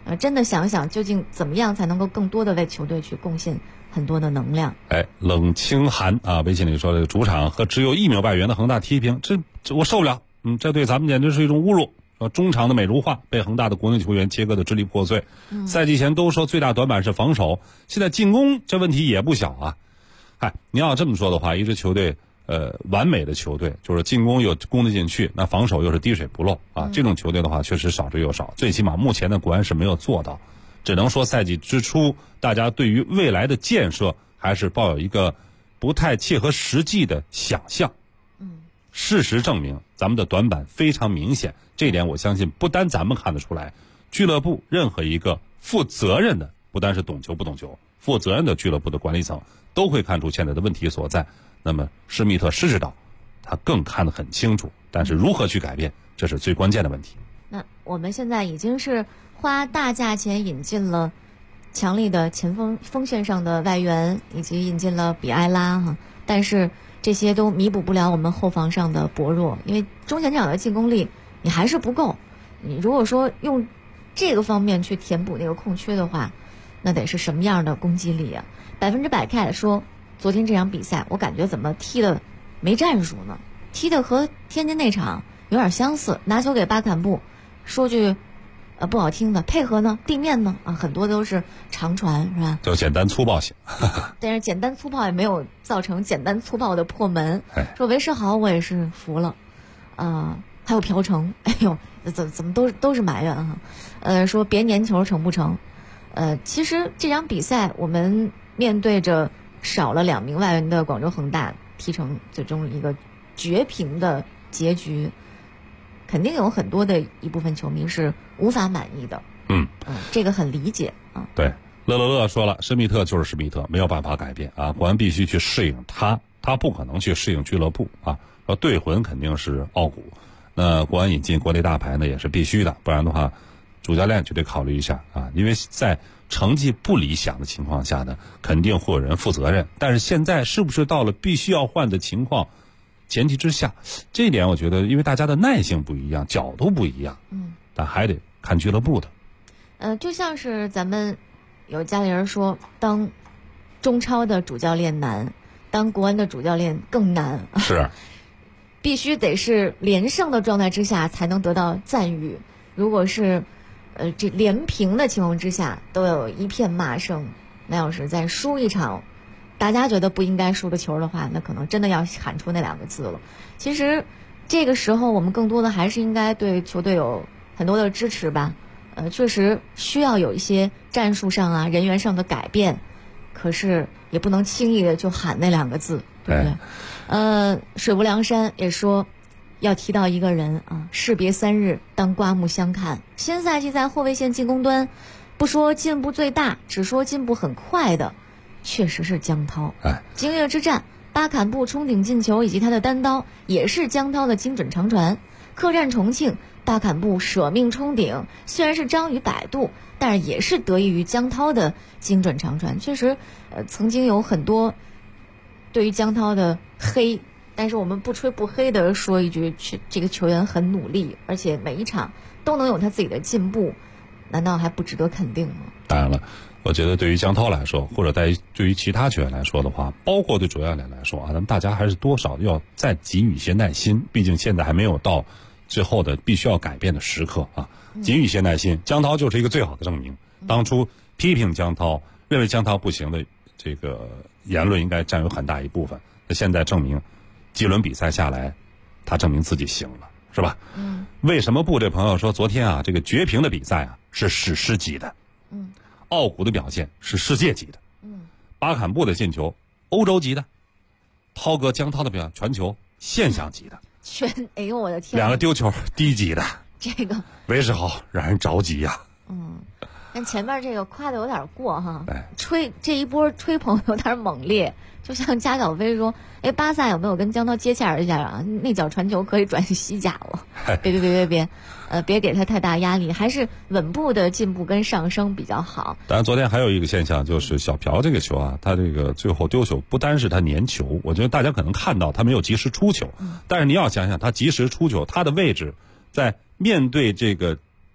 真的想想究竟怎么样才能够更多的为球队去贡献很多的能量。 冷清寒啊，微信里说这个主场和只有1名外援的恒大踢平，这我受不了。这对咱们简直是一种侮辱。中场的美如画被恒大的国内球员切割的支离破碎。赛季前都说最大短板是防守，现在进攻这问题也不小啊。你要这么说的话，一支球队完美的球队就是进攻又攻得进去，那防守又是滴水不漏啊。这种球队的话确实少之又少，最起码目前的国安是没有做到。只能说赛季之初大家对于未来的建设还是抱有一个不太切合实际的想象。事实证明咱们的短板非常明显，这一点我相信不单咱们看得出来，俱乐部任何一个负责任的，不单是懂球不懂球，负责任的俱乐部的管理层都会看出现在的问题所在。那么施密特施指导他更看得很清楚，但是如何去改变，这是最关键的问题。 那我们现在已经是花大价钱引进了强力的前锋线上的外援，以及引进了比埃拉但是这些都弥补不了我们后防上的薄弱，因为中前场的进攻力你还是不够。你如果说用这个方面去填补那个空缺的话，那得是什么样的攻击力啊？100%Cat说，昨天这场比赛我感觉怎么踢的没战术呢？踢的和天津那场有点相似，拿球给巴坎布，说句不好听的，配合呢地面呢很多都是长传，是吧？ 就简单粗暴型。 但是简单粗暴也没有造成简单粗暴的破门。说韦世豪我也是服了，还有朴成，哎呦，怎么都是埋怨说别粘球成不成？其实这场比赛我们面对着少了2名外援的广州恒大，踢成最终一个绝平的结局，肯定有很多的一部分球迷是无法满意的。这个很理解啊。 对，乐说了，施密特就是施密特，没有办法改变啊，国安必须去适应他不可能去适应俱乐部啊。队魂肯定是傲骨，那国安引进国内大牌呢也是必须的，不然的话，主教练就得考虑一下啊，因为在成绩不理想的情况下呢，肯定会有人负责任。但是现在是不是到了必须要换的情况前提之下，这一点我觉得因为大家的耐性不一样，角度不一样，但还得看俱乐部的。 就像是咱们有家里人说，当中超的主教练难，当国安的主教练更难。 是， 必须得是连胜的状态之下才能得到赞誉。如果是这连平的情况之下都有一片骂声，那要是再输一场大家觉得不应该输的球的话，那可能真的要喊出那2个字了。其实这个时候我们更多的还是应该对球队有很多的支持吧。确实需要有一些战术上人员上的改变，可是也不能轻易的就喊那2个字，对不对？水泊梁山也说要提到一个人士别3日，当刮目相看。新赛季在后卫线进攻端，不说进步最大，只说进步很快的，确实是江涛。京粤之战，巴坎布冲顶进球以及他的单刀，也是江涛的精准长传。客战重庆，巴坎布舍命冲顶，虽然是章鱼摆渡，但是也是得益于江涛的精准长传。确实，曾经有很多对于江涛的黑，但是我们不吹不黑的说一句，这个球员很努力，而且每一场都能有他自己的进步，难道还不值得肯定吗？ 当然了，我觉得对于江涛来说，或者对于其他球员来说的话，包括对主教练来说咱们大家还是多少要再给予一些耐心，毕竟现在还没有到最后的必须要改变的时刻给予一些耐心。江涛就是一个最好的证明。当初批评江涛，认为江涛不行的这个言论应该占有很大一部分。那现在证明，几轮比赛下来，他证明自己行了，是吧？为什么不？这朋友说，昨天这个绝平的比赛是史诗级的。傲骨的表现是世界级的。巴坎布的进球，欧洲级的。涛哥江涛的表现，传球现象级的。 哎呦我的天！ 2个丢球低级的。 这个韦世豪让人着急呀。 但前面这个夸的有点过吹这一波吹捧有点猛烈，就像加稿飞说，巴萨有没有跟江涛接洽一下那脚传球可以转西甲了。别给他太大压力，还是稳步的进步跟上升比较好。 当然昨天还有一个现象，就是小朴这个球他这个最后丢球，不单是他粘球，我觉得大家可能看到他没有及时出球，但是你要想想他及时出球，他的位置在面对这个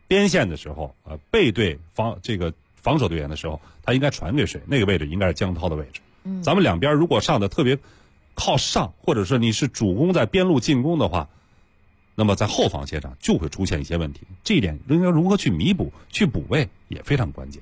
边线的时候，背对防守队员的时候，他应该传给谁？那个位置应该是江涛的位置。咱们两边如果上的特别靠上，或者说你是主攻在边路进攻的话，那么在后防线上就会出现一些问题。这一点应该如何去弥补、去补位也非常关键。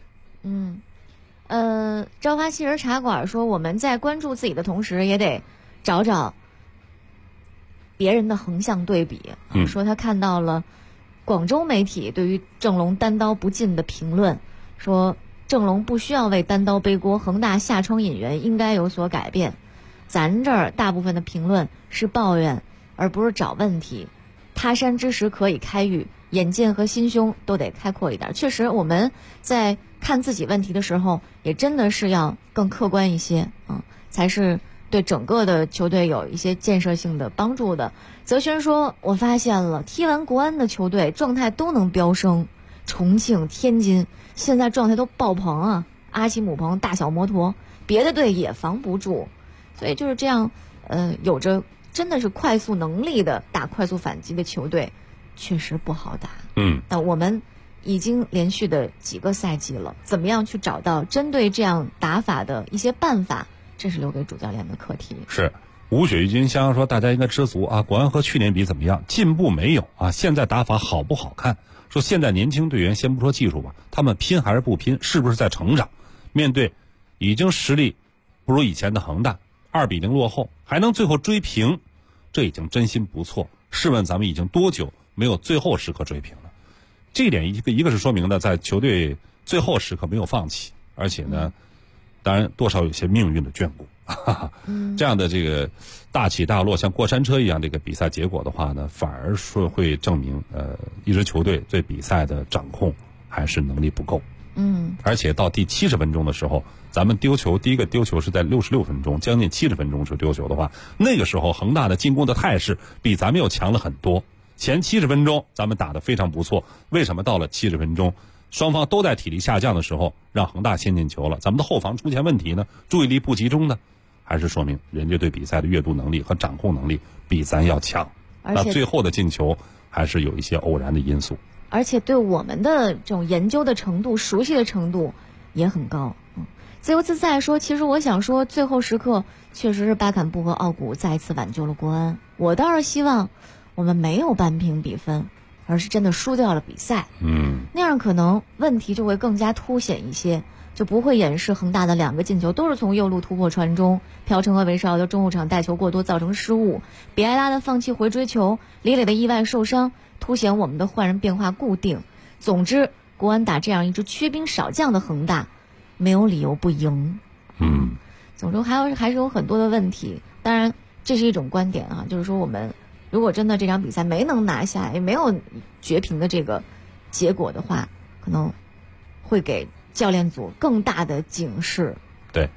朝花夕拾茶馆说，我们在关注自己的同时，也得找找别人的横向对比。说他看到了广州媒体对于郑龙单刀不进的评论，说郑龙不需要为单刀背锅，恒大下窗引援应该有所改变。咱这儿大部分的评论是抱怨，而不是找问题。他山之石可以开域，眼界和心胸都得开阔一点。确实，我们在看自己问题的时候，也真的是要更客观一些，才是对整个的球队有一些建设性的帮助的。泽轩说，我发现了踢完国安的球队状态都能飙升，重庆、天津现在状态都爆棚啊，阿奇姆棚、大小摩托，别的队也防不住。所以就是这样，有着真的是快速能力的打快速反击的球队，确实不好打。但我们已经连续的几个赛季了，怎么样去找到针对这样打法的一些办法，这是留给主教练的课题。 是吴雪玉金香说，大家应该知足啊，国安和去年比怎么样？进步没有啊？现在打法好不好看？说现在年轻队员先不说技术吧，他们拼还是不拼？是不是在成长？面对已经实力不如以前的恒大，2-0落后，还能最后追平，这已经真心不错。试问咱们已经多久没有最后时刻追平了？这一点一个是说明呢，在球队最后时刻没有放弃，而且呢，当然多少有些命运的眷顾。这样的这个大起大落，像过山车一样这个比赛结果的话呢，反而说会证明一支球队对比赛的掌控还是能力不够。而且到第70分钟的时候，咱们丢球，第一个丢球是在66分钟，将近70分钟就丢球的话，那个时候恒大的进攻的态势比咱们又强了很多。前70分钟咱们打得非常不错，为什么到了70分钟双方都在体力下降的时候让恒大先进球了？咱们的后防出现问题呢？注意力不集中呢？还是说明人家对比赛的阅读能力和掌控能力比咱要强？那最后的进球还是有一些偶然的因素， 而且对我们的这种研究的程度、熟悉的程度也很高。自由自在说，其实我想说，最后时刻确实是巴坎布和奥古再一次挽救了国安。我倒是希望我们没有扳平比分，而是真的输掉了比赛。那样可能问题就会更加凸显一些，就不会掩饰恒大的2个进球都是从右路突破传中，朴成和韦少的中后场带球过多造成失误，比埃拉的放弃回追球，李磊的意外受伤，凸显我们的换人变化固定。总之，国安打这样一支缺兵少将的恒大，没有理由不赢。总之还是有很多的问题。当然，这是一种观点啊，就是说我们如果真的这场比赛没能拿下，也没有绝平的这个结果的话，可能会给教练组更大的警示。 对，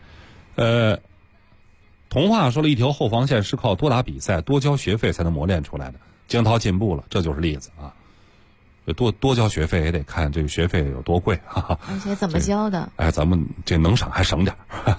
童话说了，一条后防线是靠多打比赛、多交学费才能磨练出来的。江涛进步了，这就是例子啊。多交学费也得看这个学费有多贵啊， 而且怎么交的。 咱们这能省还省点。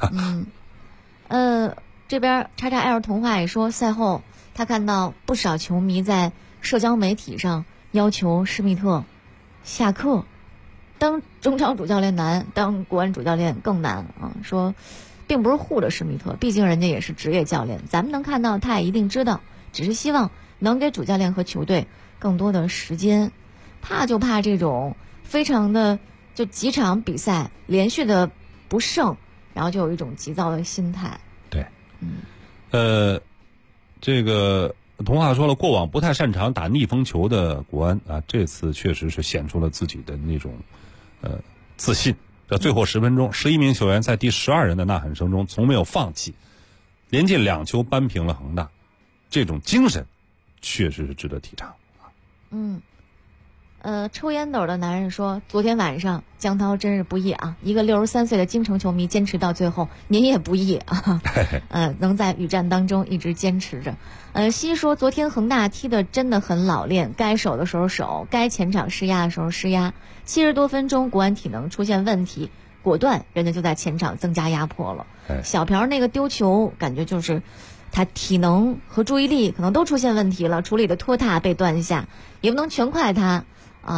这边XXL 童话也说，赛后他看到不少球迷在社交媒体上要求施密特下课。当中超主教练难，当国安主教练更难啊！说并不是护着施密特，毕竟人家也是职业教练，咱们能看到他也一定知道，只是希望能给主教练和球队更多的时间。怕就怕这种非常的就几场比赛连续的不胜，然后就有一种急躁的心态。 对，这个童话说了，过往不太擅长打逆风球的国安啊，这次确实是显出了自己的那种自信。在最后10分钟，11名球员在第12人的呐喊声中从没有放弃，连进2球扳平了恒大，这种精神确实是值得提倡。 抽烟斗的男人说，昨天晚上江涛真是不易啊，一个63岁的京城球迷坚持到最后，您也不易啊。能在雨战当中一直坚持着。西说，昨天恒大踢得真的很老练，该守的时候守，该前场施压的时候施压。70多分钟，国安体能出现问题，果断人家就在前场增加压迫了。小朴那个丢球，感觉就是他体能和注意力可能都出现问题了，处理的拖沓被断下，也不能全怪他。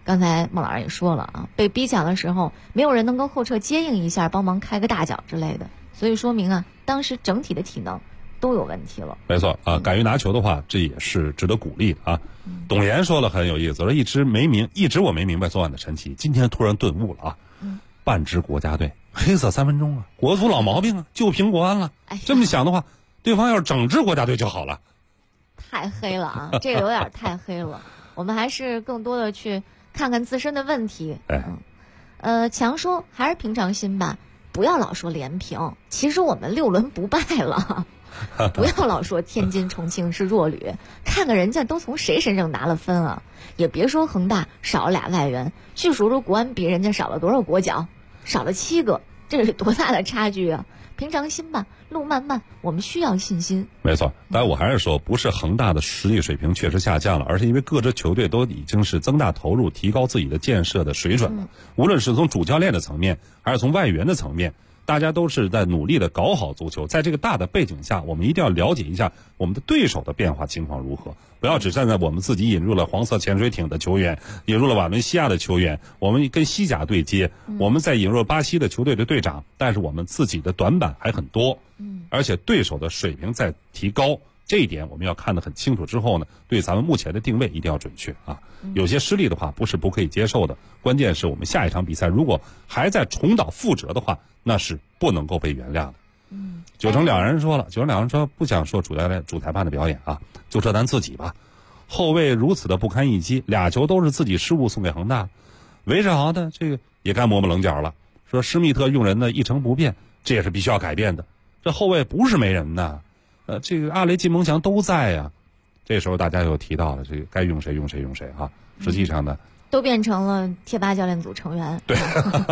刚才孟老师也说了啊，被逼抢的时候，没有人能够后撤接应一下，帮忙开个大脚之类的，所以说明啊，当时整体的体能都有问题了。 没错啊，敢于拿球的话，这也是值得鼓励的啊。董岩说了很有意思，说一直我没明白昨晚的神奇，今天突然顿悟了啊。半支国家队，黑色3分钟啊，国足老毛病啊，就凭国安了。这么想的话，对方要是整支国家队就好了。 太黑了啊，这个有点太黑了。我们还是更多的去看看自身的问题。强说还是平常心吧，不要老说连平。其实我们6轮不败了，不要老说天津、重庆是弱旅，看看人家都从谁身上拿了分啊！也别说恒大少了2外援，据说说国安比人家少了多少国脚，少了7个，这是多大的差距啊！平常心吧，路漫漫，我们需要信心。 没错，但我还是说，不是恒大的实力水平确实下降了，而是因为各支球队都已经是增大投入，提高自己的建设的水准了。无论是从主教练的层面，还是从外援的层面，大家都是在努力的搞好足球。在这个大的背景下，我们一定要了解一下我们的对手的变化情况如何，不要只站在我们自己引入了黄色潜水艇的球员，引入了瓦伦西亚的球员，我们跟西甲对接，我们在引入了巴西的球队的队长，但是我们自己的短板还很多，而且对手的水平在提高。这一点我们要看得很清楚之后呢，对咱们目前的定位一定要准确啊。有些失利的话不是不可以接受的，关键是我们下一场比赛如果还在重蹈覆辙的话，那是不能够被原谅的。九成两人说不想说主裁判的表演啊，就说咱自己吧。后卫如此的不堪一击，2球都是自己失误送给恒大。韦世豪呢，这个也该磨磨棱角了，说施密特用人呢一成不变，这也是必须要改变的。这后卫不是没人呐。这个阿雷、金蒙强都在呀，这时候大家又提到了这个该用谁用谁用谁啊。实际上呢， 都变成了贴吧教练组成员。 对，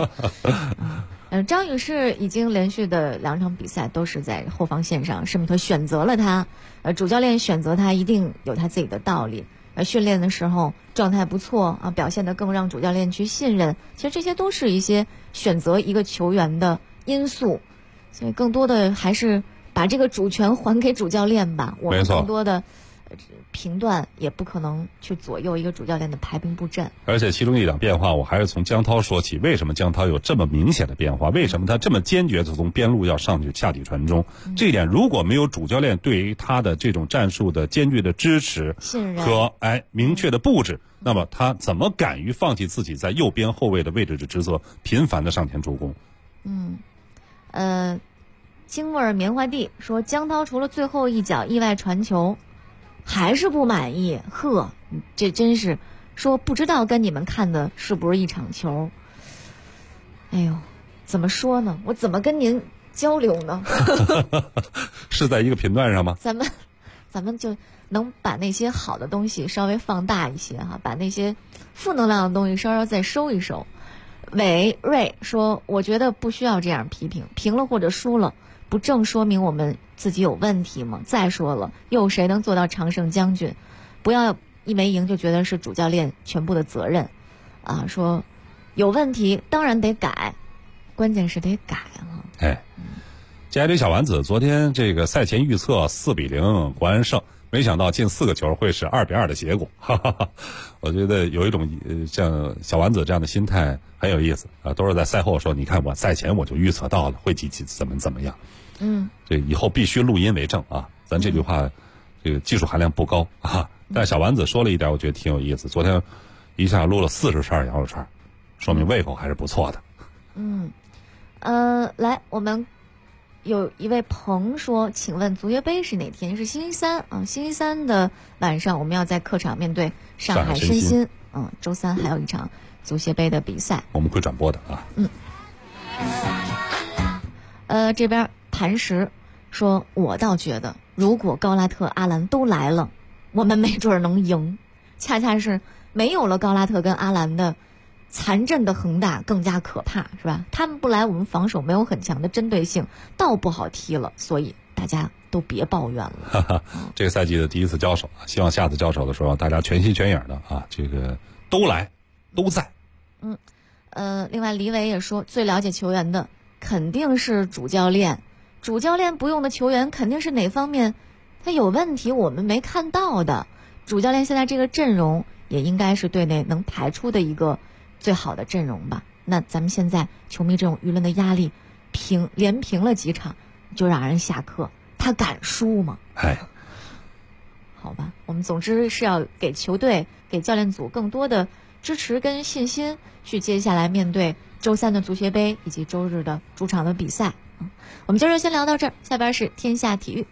张宇是已经连续的2场比赛都是在后防线上，施密特选择了他，主教练选择他一定有他自己的道理。训练的时候状态不错啊，表现得更让主教练去信任。其实这些都是一些选择一个球员的因素，所以更多的还是把这个主权还给主教练吧。我们更多的评断也不可能去左右一个主教练的排兵布阵。 而且其中一场变化，我还是从江涛说起。为什么江涛有这么明显的变化？为什么他这么坚决的从边路要上去下底传中？这一点如果没有主教练对于他的这种战术的坚决的支持和明确的布置，那么他怎么敢于放弃自己在右边后卫的位置的职责，频繁的上前助攻？ 京味棉花地说，江涛除了最后一脚意外传球还是不满意，这真是说不知道跟你们看的是不是一场球。哎呦，怎么说呢，我怎么跟您交流呢？ 是在一个频段上吗？ 咱们就能把那些好的东西稍微放大一些哈，把那些负能量的东西稍稍再收一收。韦瑞说，我觉得不需要这样批评，平了或者输了不正说明我们自己有问题吗？再说了，又有谁能做到常胜将军？不要一没赢就觉得是主教练全部的责任啊！说有问题当然得改，关键是得改啊！ 接下来小丸子昨天这个赛前预测4-0国安胜，没想到进4个球会是2-2的结果，我觉得有一种像小丸子这样的心态很有意思啊，都是在赛后说，你看我赛前我就预测到了会怎么样。这以后必须录音为证啊！咱这句话，这个技术含量不高啊。但是小丸子说了一点，我觉得挺有意思。昨天一下撸了40串羊肉串，说明胃口还是不错的。 来，我们有一位朋说，请问足协杯是哪天？是星期三啊！星期三的晚上，我们要在客场面对上海申鑫。周三还有一场足协杯的比赛， 我们会转播的啊。 这边磐石说，我倒觉得如果高拉特、阿兰都来了，我们没准能赢。恰恰是没有了高拉特跟阿兰的残阵的恒大更加可怕，是吧？他们不来，我们防守没有很强的针对性，倒不好踢了。所以大家都别抱怨了。 这个赛季的第一次交手，希望下次交手的时候大家全心全影的啊，这个都来，都在。 另外李伟也说，最了解球员的肯定是主教练，主教练不用的球员肯定是哪方面他有问题我们没看到的。主教练现在这个阵容也应该是队内能排出的一个最好的阵容吧。那咱们现在球迷这种舆论的压力，连平了几场就让人下课，他敢输吗？好吧，我们总之是要给球队、给教练组更多的支持跟信心，去接下来面对周3的足协杯以及周日的主场的比赛。我们今儿就先聊到这儿，下边是天下体育。